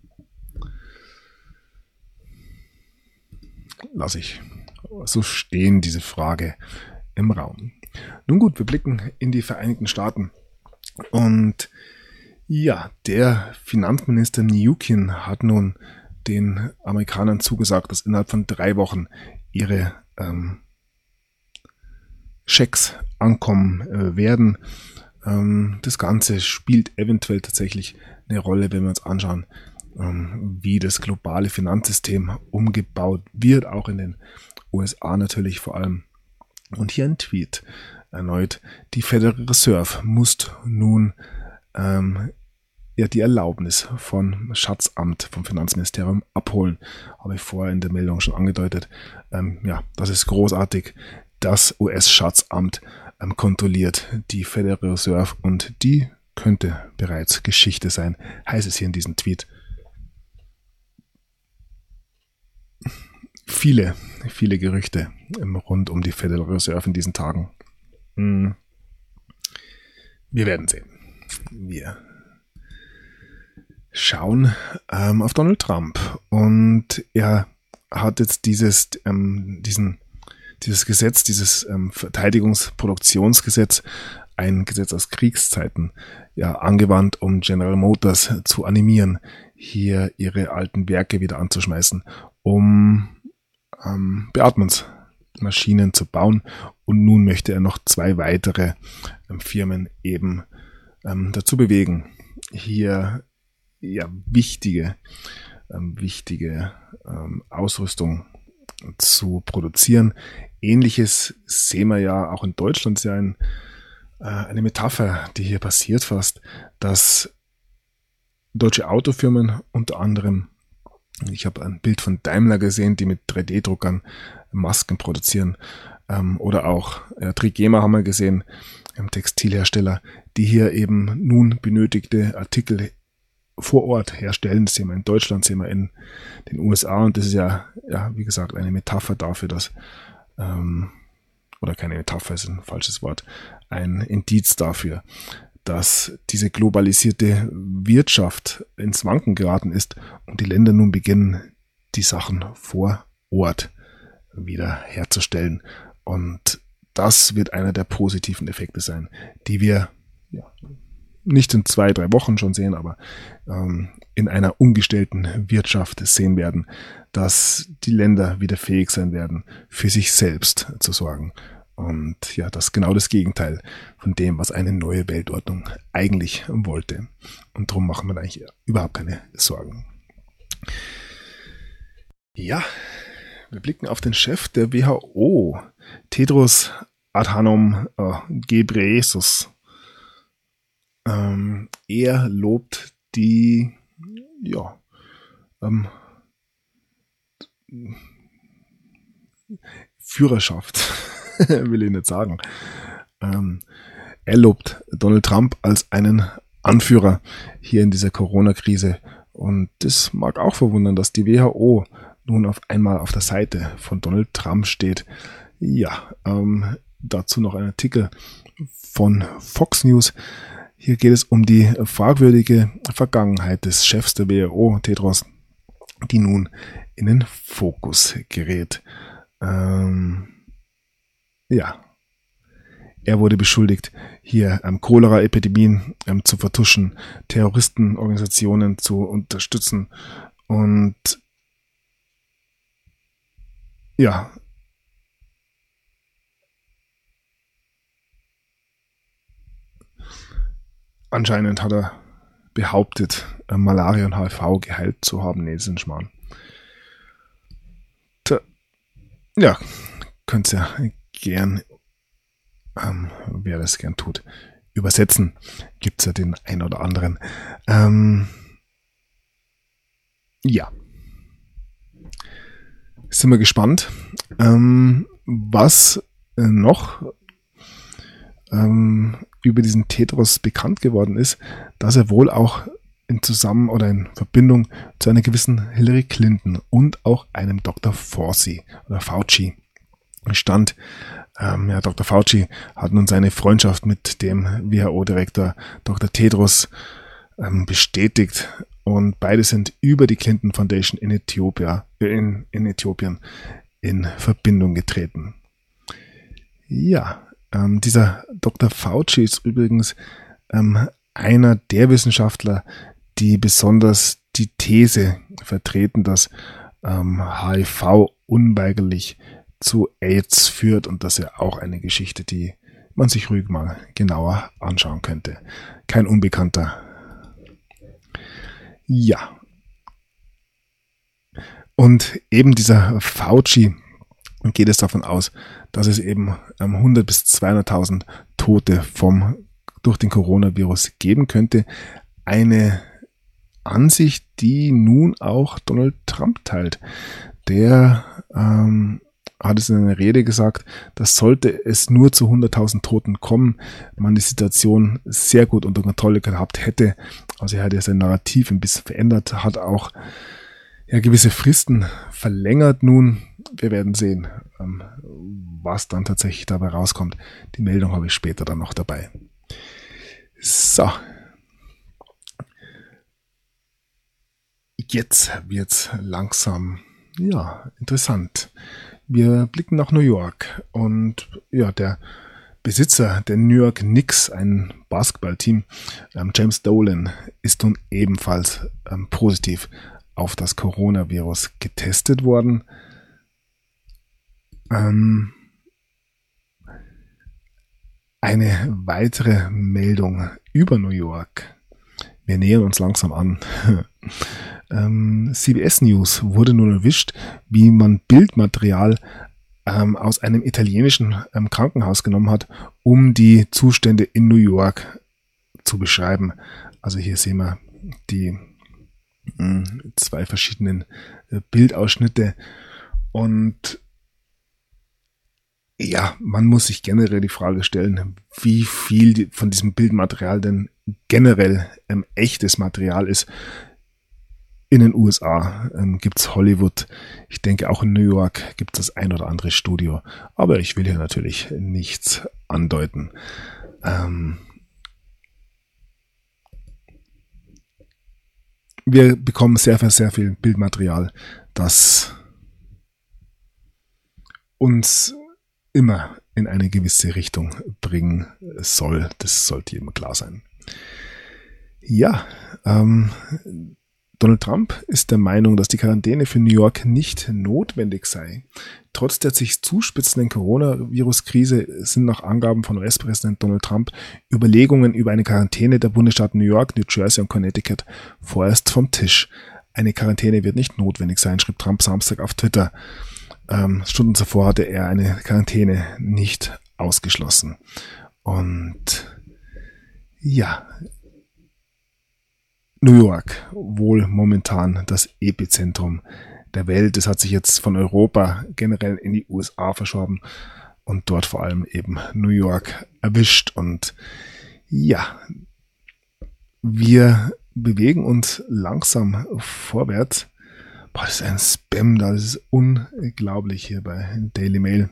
Lasse ich so stehen, diese Frage im Raum. Nun gut, wir blicken in die Vereinigten Staaten. Und ja, der Finanzminister Mnuchin hat nun den Amerikanern zugesagt, dass innerhalb von 3 Wochen ihre Schecks ankommen werden. Das Ganze spielt eventuell tatsächlich eine Rolle, wenn wir uns anschauen, wie das globale Finanzsystem umgebaut wird, auch in den USA natürlich vor allem. Und hier ein Tweet erneut. Die Federal Reserve muss nun die Erlaubnis vom Schatzamt, vom Finanzministerium abholen. Habe ich vorher in der Meldung schon angedeutet. Das ist großartig. Das US-Schatzamt kontrolliert die Federal Reserve und die könnte bereits Geschichte sein, heißt es hier in diesem Tweet. Viele Gerüchte rund um die Federal Reserve in diesen Tagen. Wir werden sehen. Wir schauen auf Donald Trump und er hat jetzt dieses Gesetz, dieses Verteidigungsproduktionsgesetz, ein Gesetz aus Kriegszeiten, angewandt, um General Motors zu animieren, hier ihre alten Werke wieder anzuschmeißen, um Beatmungsmaschinen zu bauen. Und nun möchte er noch 2 weitere Firmen eben dazu bewegen, hier wichtige Ausrüstung zu produzieren. Ähnliches sehen wir ja auch in Deutschland, ist ja eine Metapher, die hier passiert fast, dass deutsche Autofirmen unter anderem, ich habe ein Bild von Daimler gesehen, die mit 3D-Druckern Masken produzieren, oder auch Trigema haben wir gesehen, Textilhersteller, die hier eben nun benötigte Artikel vor Ort herstellen. Das sehen wir in Deutschland, sehen wir in den USA, und das ist ja wie gesagt, eine Metapher dafür, dass, oder keine Metapher ist ein falsches Wort, ein Indiz dafür, dass diese globalisierte Wirtschaft ins Wanken geraten ist und die Länder nun beginnen, die Sachen vor Ort wieder herzustellen. Und das wird einer der positiven Effekte sein, die wir nicht in 2-3 Wochen schon sehen, aber in einer umgestellten Wirtschaft sehen werden, dass die Länder wieder fähig sein werden, für sich selbst zu sorgen. Und das ist genau das Gegenteil von dem, was eine neue Weltordnung eigentlich wollte. Und darum machen wir eigentlich überhaupt keine Sorgen. Ja, Wir blicken auf den Chef der WHO, Tedros Adhanom Ghebreyesus. Er lobt die Führerschaft, will ich nicht sagen. Er lobt Donald Trump als einen Anführer hier in dieser Corona-Krise. Und das mag auch verwundern, dass die WHO nun auf einmal auf der Seite von Donald Trump steht. Ja, dazu noch ein Artikel von Fox News. Hier geht es um die fragwürdige Vergangenheit des Chefs der WHO, Tedros, die nun in den Fokus gerät. Er wurde beschuldigt, hier Cholera-Epidemien zu vertuschen, Terroristenorganisationen zu unterstützen und ja, anscheinend hat er behauptet, Malaria und HIV geheilt zu haben. Nee, das ist ein Schmarrn. Ja, könnt ihr ja gern, wer das gern tut, übersetzen. Gibt es ja den ein oder anderen. Ja. Sind wir gespannt, was noch über diesen Tedros bekannt geworden ist, dass er wohl auch in Verbindung zu einer gewissen Hillary Clinton und auch einem Dr. Fauci stand. Dr. Fauci hat nun seine Freundschaft mit dem WHO-Direktor Dr. Tedros bestätigt und beide sind über die Clinton Foundation in Äthiopien in Verbindung getreten. Ja, dieser Dr. Fauci ist übrigens einer der Wissenschaftler, die besonders die These vertreten, dass HIV unweigerlich zu AIDS führt, und das ist ja auch eine Geschichte, die man sich ruhig mal genauer anschauen könnte. Kein Unbekannter. Ja. Und eben dieser Fauci geht es davon aus, dass es eben 100.000 bis 200.000 Tote durch den Coronavirus geben könnte. Eine Ansicht, die nun auch Donald Trump teilt. Der hat es in einer Rede gesagt, dass sollte es nur zu 100.000 Toten kommen, man die Situation sehr gut unter Kontrolle gehabt hätte. Also er hat ja sein Narrativ ein bisschen verändert, hat auch gewisse Fristen verlängert. Nun, wir werden sehen, was dann tatsächlich dabei rauskommt. Die Meldung habe ich später dann noch dabei. So. Jetzt wird's langsam, interessant. Wir blicken nach New York und der Besitzer der New York Knicks, ein Basketballteam, James Dolan, ist nun ebenfalls positiv auf das Coronavirus getestet worden. Eine weitere Meldung über New York. Wir nähern uns langsam an. CBS News wurde nun erwischt, wie man Bildmaterial aus einem italienischen Krankenhaus genommen hat, um die Zustände in New York zu beschreiben. Also hier sehen wir die zwei verschiedenen Bildausschnitte und man muss sich generell die Frage stellen, wie viel von diesem Bildmaterial denn generell echtes Material ist. In den USA gibt es Hollywood. Ich denke, auch in New York gibt es das ein oder andere Studio. Aber ich will hier natürlich nichts andeuten. Wir bekommen sehr viel Bildmaterial, das uns immer in eine gewisse Richtung bringen soll. Das sollte jedem klar sein. Ja, Donald Trump ist der Meinung, dass die Quarantäne für New York nicht notwendig sei. Trotz der sich zuspitzenden Coronavirus-Krise sind nach Angaben von US-Präsident Donald Trump Überlegungen über eine Quarantäne der Bundesstaaten New York, New Jersey und Connecticut vorerst vom Tisch. Eine Quarantäne wird nicht notwendig sein, schrieb Trump Samstag auf Twitter. Stunden zuvor hatte er eine Quarantäne nicht ausgeschlossen. Und ja, New York, wohl momentan das Epizentrum der Welt. Es hat sich jetzt von Europa generell in die USA verschoben und dort vor allem eben New York erwischt. Und ja, wir bewegen uns langsam vorwärts. Boah, das ist ein Spam da, das ist unglaublich hier bei Daily Mail.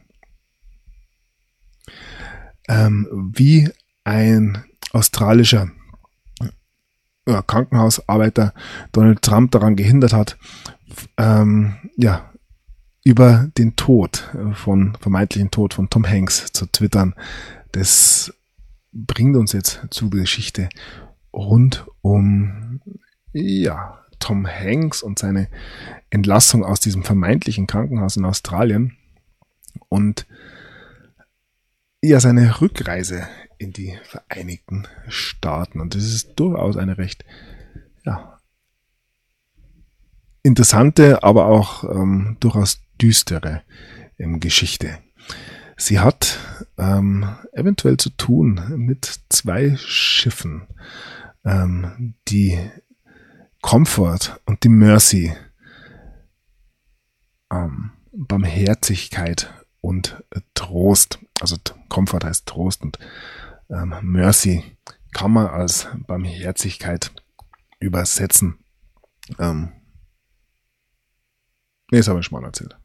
Wie ein australischer Krankenhausarbeiter Donald Trump daran gehindert hat, über den vermeintlichen Tod von Tom Hanks zu twittern. Das bringt uns jetzt zur Geschichte rund um Tom Hanks und seine Entlassung aus diesem vermeintlichen Krankenhaus in Australien und seine Rückreise in die Vereinigten Staaten. Und das ist durchaus eine recht interessante, aber auch durchaus düstere Geschichte. Sie hat eventuell zu tun mit 2 Schiffen, die Comfort und die Mercy, Barmherzigkeit und Trost. Also Comfort heißt Trost und Mercy kann man als Barmherzigkeit übersetzen. Das habe ich schon mal erzählt.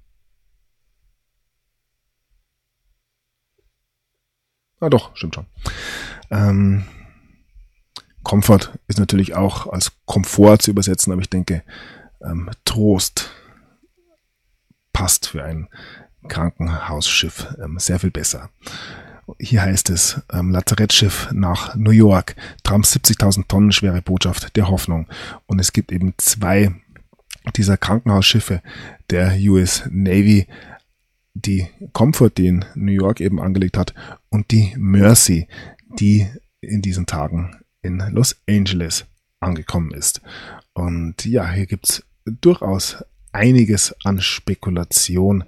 Doch, stimmt schon. Comfort ist natürlich auch als Komfort zu übersetzen, aber ich denke, Trost passt für ein Krankenhausschiff sehr viel besser. Hier heißt es, Lazarettschiff nach New York, Trumps 70.000 Tonnen schwere Botschaft der Hoffnung. Und es gibt eben 2 dieser Krankenhausschiffe der US Navy, die Comfort, die in New York eben angelegt hat, und die Mercy, die in diesen Tagen in Los Angeles angekommen ist. Und ja, hier gibt es durchaus einiges an Spekulation.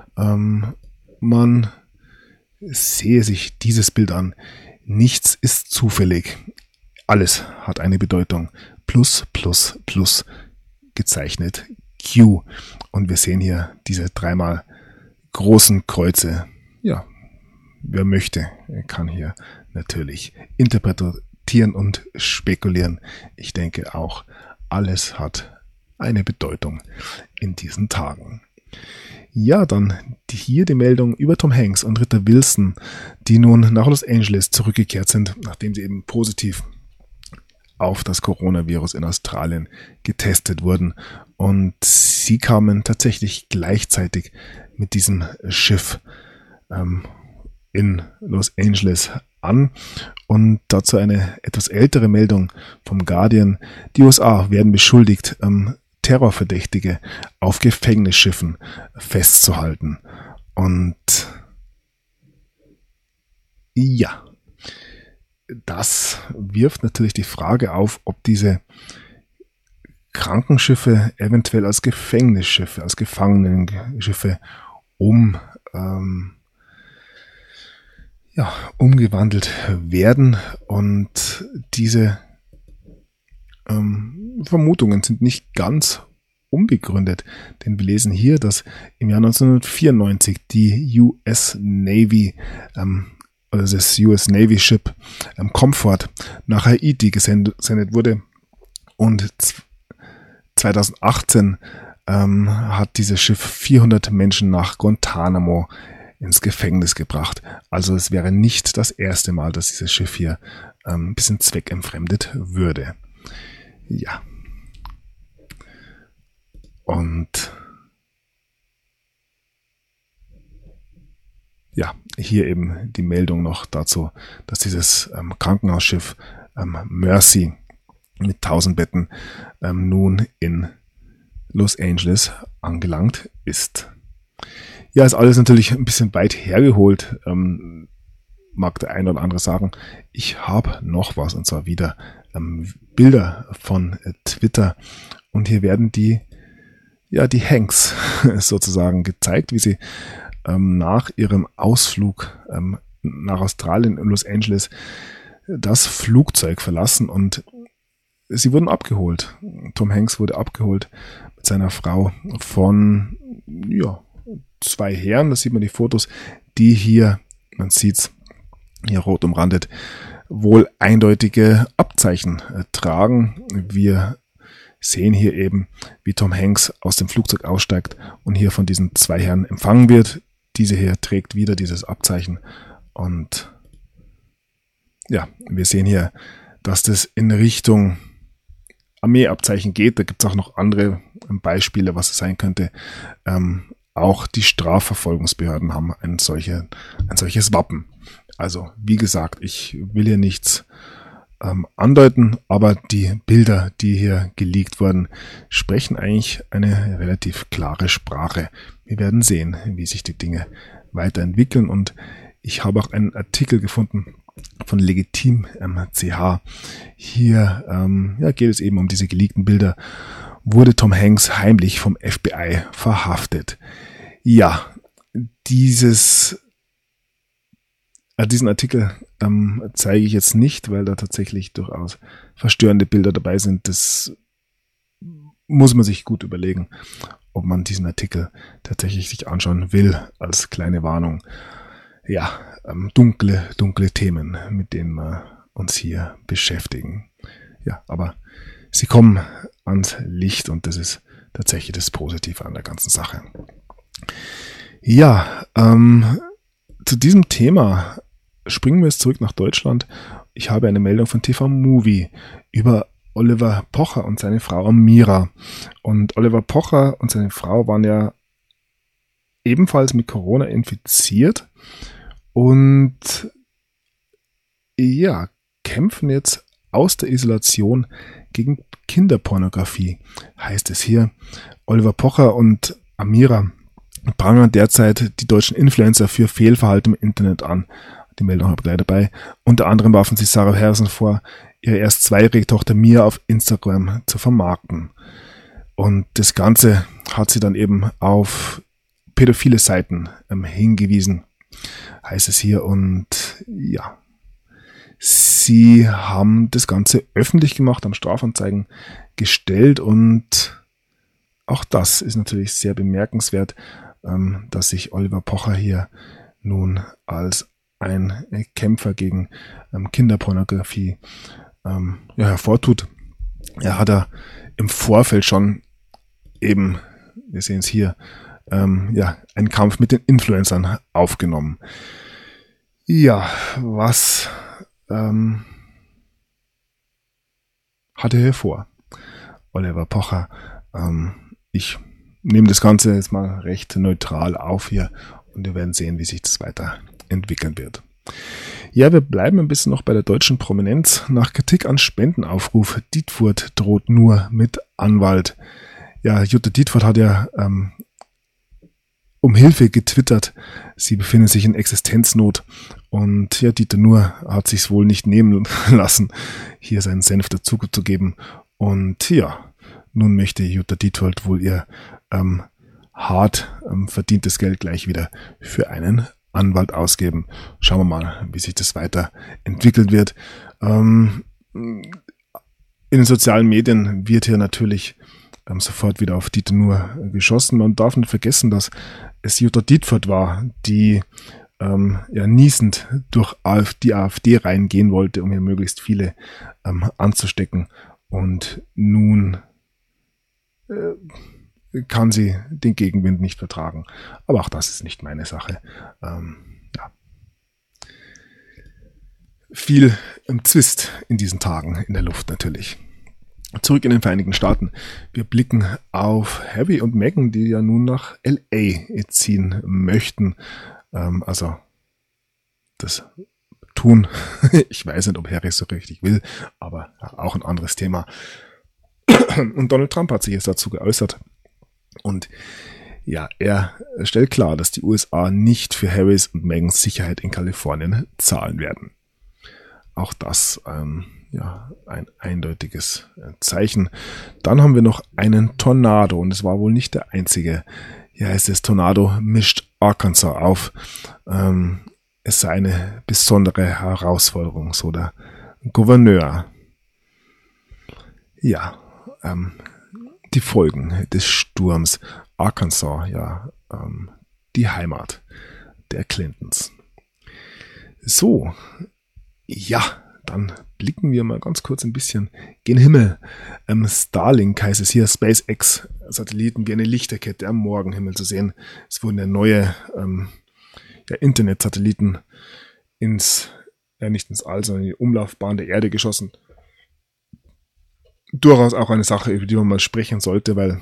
Man sehe sich dieses Bild an. Nichts ist zufällig. Alles hat eine Bedeutung. Plus, plus, plus gezeichnet Q. Und wir sehen hier diese 3-mal großen Kreuze. Ja, wer möchte, kann hier natürlich interpretieren und spekulieren. Ich denke auch, alles hat eine Bedeutung in diesen Tagen. Ja, dann hier die Meldung über Tom Hanks und Rita Wilson, die nun nach Los Angeles zurückgekehrt sind, nachdem sie eben positiv auf das Coronavirus in Australien getestet wurden. Und sie kamen tatsächlich gleichzeitig mit diesem Schiff in Los Angeles an. Und dazu eine etwas ältere Meldung vom Guardian. Die USA werden beschuldigt, Terrorverdächtige auf Gefängnisschiffen festzuhalten. Und ja, das wirft natürlich die Frage auf, ob diese Krankenschiffe eventuell als Gefängnisschiffe, als Gefangenenschiffe umgewandelt werden. Und diese Vermutungen sind nicht ganz unbegründet, denn wir lesen hier, dass im Jahr 1994 die US Navy, also das US Navy Ship Comfort nach Haiti gesendet wurde und 2018 hat dieses Schiff 400 Menschen nach Guantanamo ins Gefängnis gebracht. Also es wäre nicht das erste Mal, dass dieses Schiff hier ein bisschen zweckentfremdet würde. Ja. Und ja, hier eben die Meldung noch dazu, dass dieses Krankenhausschiff Mercy mit 1000 Betten nun in Los Angeles angelangt ist. Ja, ist alles natürlich ein bisschen weit hergeholt, mag der eine oder andere sagen. Ich habe noch was, und zwar wieder Bilder von Twitter. Und hier werden die die Hanks sozusagen gezeigt, wie sie nach ihrem Ausflug nach Australien, Los Angeles, das Flugzeug verlassen und sie wurden abgeholt. Tom Hanks wurde abgeholt mit seiner Frau von 2 Herren, das sieht man die Fotos, die hier, man sieht's hier rot umrandet, wohl eindeutige Abzeichen tragen. Wir sehen hier eben, wie Tom Hanks aus dem Flugzeug aussteigt und hier von diesen 2 Herren empfangen wird. Diese hier trägt wieder dieses Abzeichen und wir sehen hier, dass das in Richtung Armeeabzeichen geht. Da gibt es auch noch andere Beispiele, was es sein könnte. Auch die Strafverfolgungsbehörden haben ein solches Wappen. Also wie gesagt, ich will hier nichts andeuten, aber die Bilder, die hier geleakt wurden, sprechen eigentlich eine relativ klare Sprache. Wir werden sehen, wie sich die Dinge weiterentwickeln und ich habe auch einen Artikel gefunden von Legitim.ch. Hier geht es eben um diese geleakten Bilder. Wurde Tom Hanks heimlich vom FBI verhaftet? Ja, diesen Artikel zeige ich jetzt nicht, weil da tatsächlich durchaus verstörende Bilder dabei sind. Das muss man sich gut überlegen, ob man diesen Artikel tatsächlich sich anschauen will, als kleine Warnung. Ja, dunkle Themen, mit denen wir uns hier beschäftigen. Ja, aber sie kommen ans Licht und das ist tatsächlich das Positive an der ganzen Sache. Ja, zu diesem Thema springen wir jetzt zurück nach Deutschland. Ich habe eine Meldung von TV Movie über Oliver Pocher und seine Frau Amira. Und Oliver Pocher und seine Frau waren ja ebenfalls mit Corona infiziert und kämpfen jetzt aus der Isolation gegen Kinderpornografie, heißt es hier. Oliver Pocher und Amira prangern derzeit die deutschen Influencer für Fehlverhalten im Internet an. Die Meldung habe ich gleich dabei. Unter anderem warfen sie Sarah Harrison vor, ihre erst 2-jährige Tochter Mia auf Instagram zu vermarkten. Und das Ganze hat sie dann eben auf pädophile Seiten hingewiesen, heißt es hier. Und ja, sie haben das Ganze öffentlich gemacht, haben Strafanzeigen gestellt und auch das ist natürlich sehr bemerkenswert, dass sich Oliver Pocher hier nun als ein Kämpfer gegen Kinderpornografie hervortut. Er hat im Vorfeld schon eben, wir sehen es hier, einen Kampf mit den Influencern aufgenommen. Ja, was hatte er vor? Oliver Pocher, ich nehme das Ganze jetzt mal recht neutral auf hier und wir werden sehen, wie sich das weiterentwickeln wird. Ja, wir bleiben ein bisschen noch bei der deutschen Prominenz. Nach Kritik an Spendenaufruf, Dietfurt droht nur mit Anwalt. Ja, Jutta Dietfurt hat ja um Hilfe getwittert. Sie befindet sich in Existenznot und ja, Dieter Nuhr hat sich's wohl nicht nehmen lassen, hier seinen Senf dazu zu geben. Und ja, nun möchte Jutta Dietfurt wohl ihr hart verdientes Geld gleich wieder für einen Anwalt ausgeben. Schauen wir mal, wie sich das weiterentwickelt wird. In den sozialen Medien wird hier natürlich sofort wieder auf Dieter Nuhr geschossen. Man darf nicht vergessen, dass es Jutta Dietfurt war, die niesend durch die AfD reingehen wollte, um hier möglichst viele anzustecken. Und nun kann sie den Gegenwind nicht vertragen. Aber auch das ist nicht meine Sache. Viel Zwist in diesen Tagen in der Luft natürlich. Zurück in den Vereinigten Staaten. Wir blicken auf Harry und Meghan, die ja nun nach LA ziehen möchten. Also das tun. Ich weiß nicht, ob Harry so richtig will, aber auch ein anderes Thema. Und Donald Trump hat sich jetzt dazu geäußert. Und ja, er stellt klar, dass die USA nicht für Harrys und Meghans Sicherheit in Kalifornien zahlen werden. Auch das ja ein eindeutiges Zeichen. Dann haben wir noch einen Tornado und es war wohl nicht der einzige. Hier heißt es, Tornado mischt Arkansas auf. Es sei eine besondere Herausforderung, so der Gouverneur. Ja, die Folgen des Sturms. Arkansas, ja, die Heimat der Clintons. So, ja, dann blicken wir mal ganz kurz ein bisschen gen Himmel. Starlink heißt es hier, SpaceX-Satelliten wie eine Lichterkette am Morgenhimmel zu sehen. Es wurden ja neue Internet-Satelliten nicht ins All, sondern in die Umlaufbahn der Erde geschossen. Durchaus auch eine Sache, über die man mal sprechen sollte, weil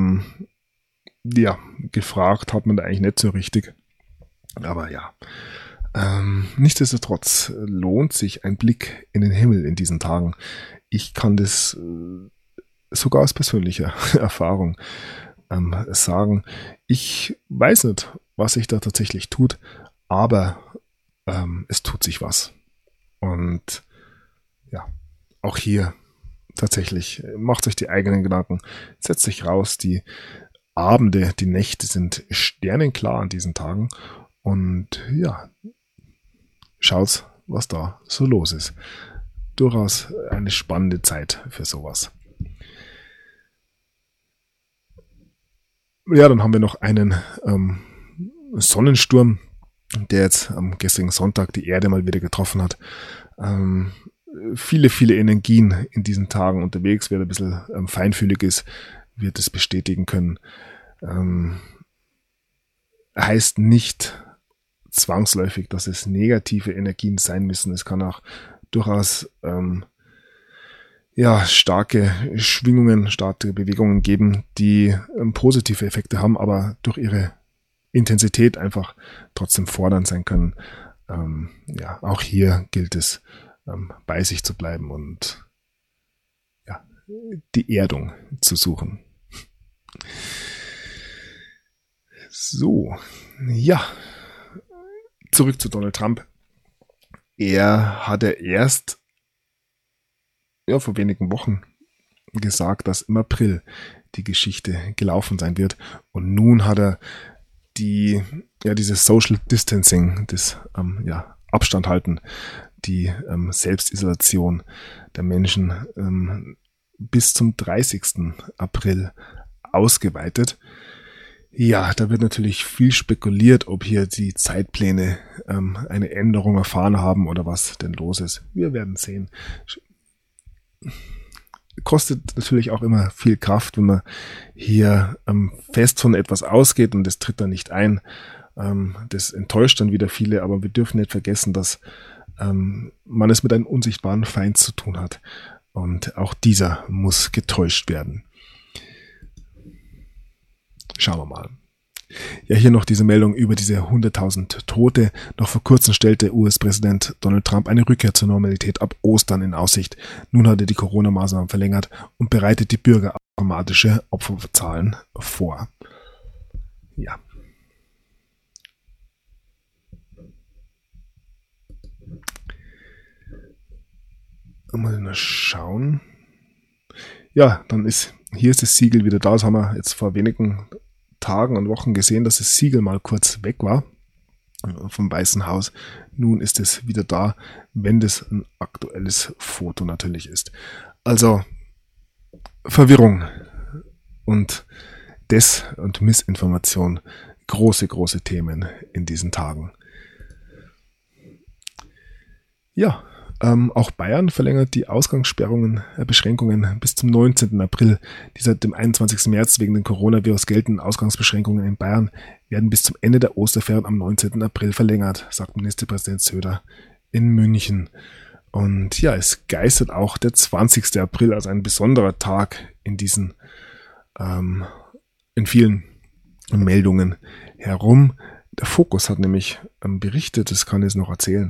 gefragt hat man da eigentlich nicht so richtig. Aber ja, nichtsdestotrotz lohnt sich ein Blick in den Himmel in diesen Tagen. Ich kann das sogar aus persönlicher Erfahrung sagen. Ich weiß nicht, was sich da tatsächlich tut, aber es tut sich was. Und ja, auch hier tatsächlich, macht euch die eigenen Gedanken, setzt euch raus, die Abende, die Nächte sind sternenklar an diesen Tagen und ja, schaut, was da so los ist. Durchaus eine spannende Zeit für sowas. Ja, dann haben wir noch einen Sonnensturm, der jetzt am gestrigen Sonntag die Erde mal wieder getroffen hat. Viele Energien in diesen Tagen unterwegs. Wer ein bisschen feinfühlig ist, wird es bestätigen können. Heißt nicht zwangsläufig, dass es negative Energien sein müssen. Es kann auch durchaus starke Schwingungen, starke Bewegungen geben, die positive Effekte haben, aber durch ihre Intensität einfach trotzdem fordernd sein können. Auch hier gilt es, bei sich zu bleiben und die Erdung zu suchen. So, ja, zurück zu Donald Trump. Er hatte erst vor wenigen Wochen gesagt, dass im April die Geschichte gelaufen sein wird. Und nun hat er dieses Social Distancing, das Abstand halten, die Selbstisolation der Menschen bis zum 30. April ausgeweitet. Ja, da wird natürlich viel spekuliert, ob hier die Zeitpläne eine Änderung erfahren haben oder was denn los ist. Wir werden sehen. Kostet natürlich auch immer viel Kraft, wenn man hier fest von etwas ausgeht und das tritt dann nicht ein. Das enttäuscht dann wieder viele, aber wir dürfen nicht vergessen, dass man es mit einem unsichtbaren Feind zu tun hat. Und auch dieser muss getäuscht werden. Schauen wir mal. Ja, hier noch diese Meldung über diese 100.000 Tote. Noch vor kurzem stellte US-Präsident Donald Trump eine Rückkehr zur Normalität ab Ostern in Aussicht. Nun hat er die Corona-Maßnahmen verlängert und bereitet die Bürger automatische Opferzahlen vor. Ja. Mal schauen. Ja, hier ist das Siegel wieder da. Das haben wir jetzt vor wenigen Tagen und Wochen gesehen, dass das Siegel mal kurz weg war vom Weißen Haus. Nun ist es wieder da, wenn das ein aktuelles Foto natürlich ist. Also Verwirrung und und Missinformation, große Themen in diesen Tagen. Ja, auch Bayern verlängert die Beschränkungen bis zum 19. April. Die seit dem 21. März wegen den Coronavirus geltenden Ausgangsbeschränkungen in Bayern werden bis zum Ende der Osterferien am 19. April verlängert, sagt Ministerpräsident Söder in München. Und ja, es geistert auch der 20. April als ein besonderer Tag in vielen Meldungen herum. Der Fokus hat nämlich berichtet, das kann ich jetzt noch erzählen.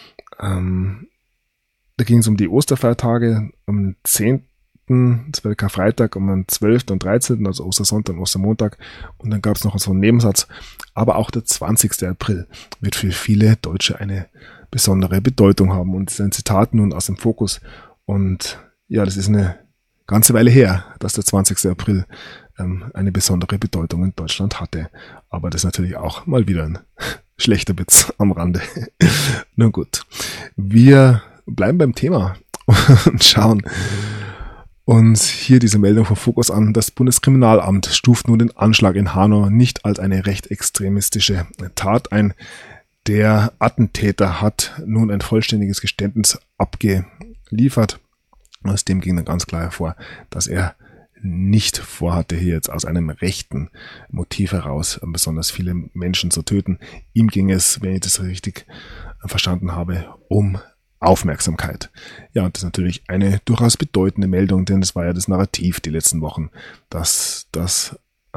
Da ging es um die Osterfeiertage, am 10., das war der Karfreitag, am 12. und 13., also Ostersonntag und Ostermontag. Und dann gab es noch so einen Nebensatz. Aber auch der 20. April wird für viele Deutsche eine besondere Bedeutung haben. Und es ist ein Zitat nun aus dem Fokus. Und ja, das ist eine ganze Weile her, dass der 20. April eine besondere Bedeutung in Deutschland hatte. Aber das ist natürlich auch mal wieder ein schlechter Witz am Rande. Nun gut, wir bleiben beim Thema und schauen uns hier diese Meldung vom Fokus an. Das Bundeskriminalamt stuft nun den Anschlag in Hanau nicht als eine rechtsextremistische Tat ein. Der Attentäter hat nun ein vollständiges Geständnis abgeliefert. Aus dem ging dann ganz klar hervor, dass er nicht vorhatte, hier jetzt aus einem rechten Motiv heraus besonders viele Menschen zu töten. Ihm ging es, wenn ich das richtig verstanden habe, um Aufmerksamkeit. Ja, und das ist natürlich eine durchaus bedeutende Meldung, denn es war ja das Narrativ die letzten Wochen, dass das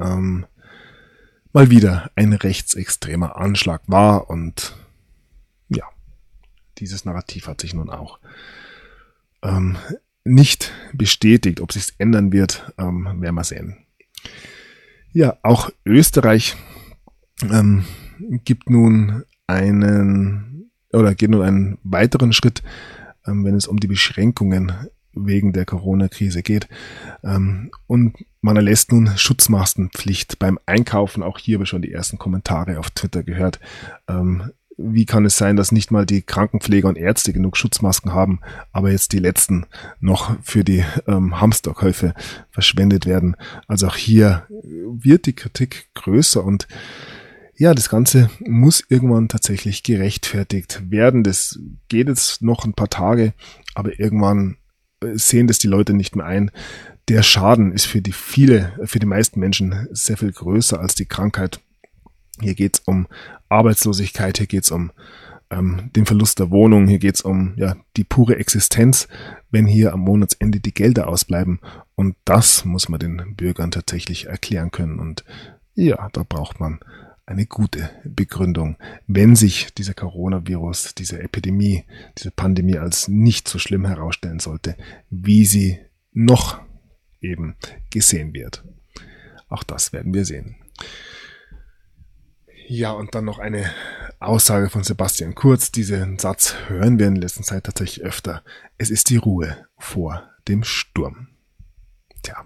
mal wieder ein rechtsextremer Anschlag war, und ja, dieses Narrativ hat sich nun auch nicht bestätigt. Ob sich's ändern wird, werden wir sehen. Ja, auch Österreich geht nun einen weiteren Schritt, wenn es um die Beschränkungen wegen der Corona-Krise geht. Und man erlässt nun Schutzmaskenpflicht beim Einkaufen. Auch hier habe ich schon die ersten Kommentare auf Twitter gehört. Wie kann es sein, dass nicht mal die Krankenpfleger und Ärzte genug Schutzmasken haben, aber jetzt die letzten noch für die Hamsterkäufe verschwendet werden? Also auch hier wird die Kritik größer, und ja, das Ganze muss irgendwann tatsächlich gerechtfertigt werden. Das geht jetzt noch ein paar Tage, aber irgendwann sehen das die Leute nicht mehr ein. Der Schaden ist für die meisten Menschen sehr viel größer als die Krankheit. Hier geht es um Arbeitslosigkeit, hier geht es um den Verlust der Wohnung, hier geht es um die pure Existenz, wenn hier am Monatsende die Gelder ausbleiben. Und das muss man den Bürgern tatsächlich erklären können. Und ja, da braucht man eine gute Begründung, wenn sich dieser Coronavirus, diese Epidemie, diese Pandemie als nicht so schlimm herausstellen sollte, wie sie noch eben gesehen wird. Auch das werden wir sehen. Ja, und dann noch eine Aussage von Sebastian Kurz. Diesen Satz hören wir in letzter Zeit tatsächlich öfter. Es ist die Ruhe vor dem Sturm. Tja.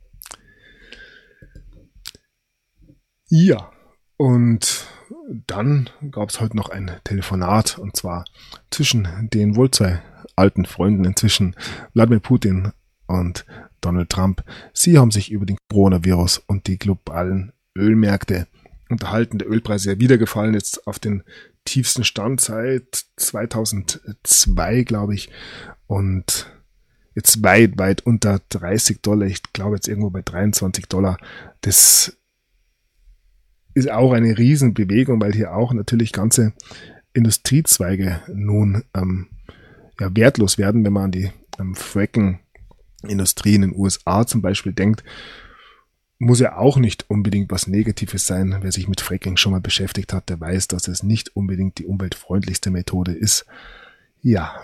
Ja, und dann gab es heute noch ein Telefonat, und zwar zwischen den wohl zwei alten Freunden inzwischen, Wladimir Putin und Donald Trump. Sie haben sich über den Coronavirus und die globalen Ölmärkte unterhalten. Der Ölpreis ist ja wieder gefallen, jetzt auf den tiefsten Stand seit 2002, glaube ich, und jetzt weit, weit unter $30. Ich glaube jetzt irgendwo bei $23. Das ist auch eine Riesenbewegung, weil hier auch natürlich ganze Industriezweige nun wertlos werden, wenn man an die Fracking-Industrie in den USA zum Beispiel denkt. Muss ja auch nicht unbedingt was Negatives sein. Wer sich mit Fracking schon mal beschäftigt hat, der weiß, dass es nicht unbedingt die umweltfreundlichste Methode ist. Ja,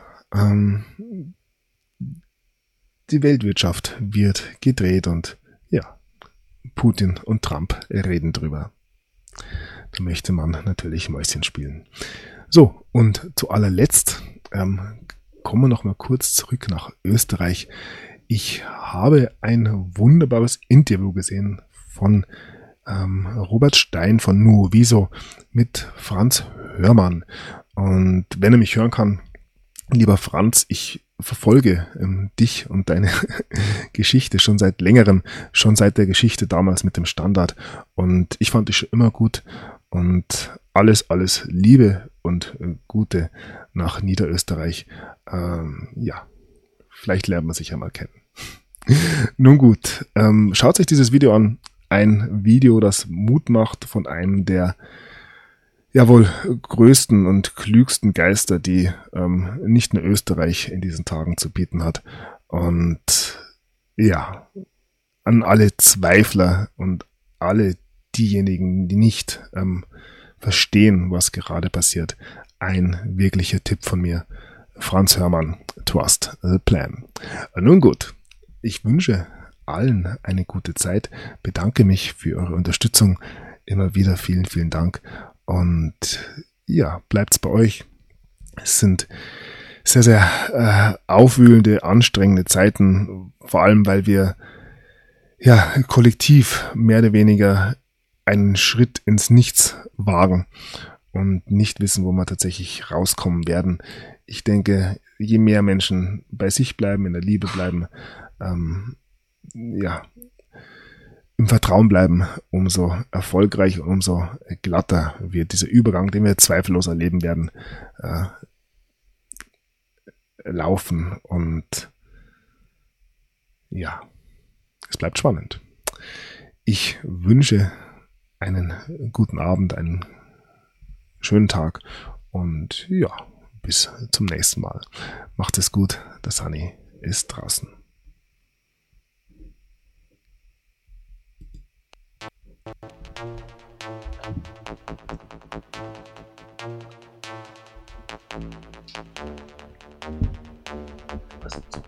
die Weltwirtschaft wird gedreht, und ja, Putin und Trump reden drüber. Da möchte man natürlich Mäuschen spielen. So, und zu allerletzt kommen wir noch mal kurz zurück nach Österreich. Ich habe ein wunderbares Interview gesehen von Robert Stein von Nuoviso mit Franz Hörmann. Und wenn er mich hören kann, lieber Franz, ich verfolge dich und deine Geschichte schon seit längerem, schon seit der Geschichte damals mit dem Standard. Und ich fand dich schon immer gut, und alles Liebe und Gute nach Niederösterreich. Vielleicht lernt man sich ja mal kennen. Nun gut, schaut sich dieses Video an. Ein Video, das Mut macht, von einem der wohl größten und klügsten Geister, die nicht nur Österreich in diesen Tagen zu bieten hat. Und ja, an alle Zweifler und alle diejenigen, die nicht verstehen, was gerade passiert, ein wirklicher Tipp von mir. Franz Hörmann, Trust the Plan. Nun gut, ich wünsche allen eine gute Zeit, bedanke mich für eure Unterstützung, immer wieder vielen, vielen Dank, und ja, bleibt's bei euch. Es sind sehr, sehr aufwühlende, anstrengende Zeiten, vor allem weil wir ja kollektiv mehr oder weniger einen Schritt ins Nichts wagen und nicht wissen, wo wir tatsächlich rauskommen werden. Ich denke, je mehr Menschen bei sich bleiben, in der Liebe bleiben, ja, im Vertrauen bleiben, umso erfolgreicher und umso glatter wird dieser Übergang, den wir zweifellos erleben werden, laufen. Und ja, es bleibt spannend. Ich wünsche einen guten Abend, einen schönen Tag und ja, bis zum nächsten Mal. Macht es gut, der Sunny ist draußen. Was?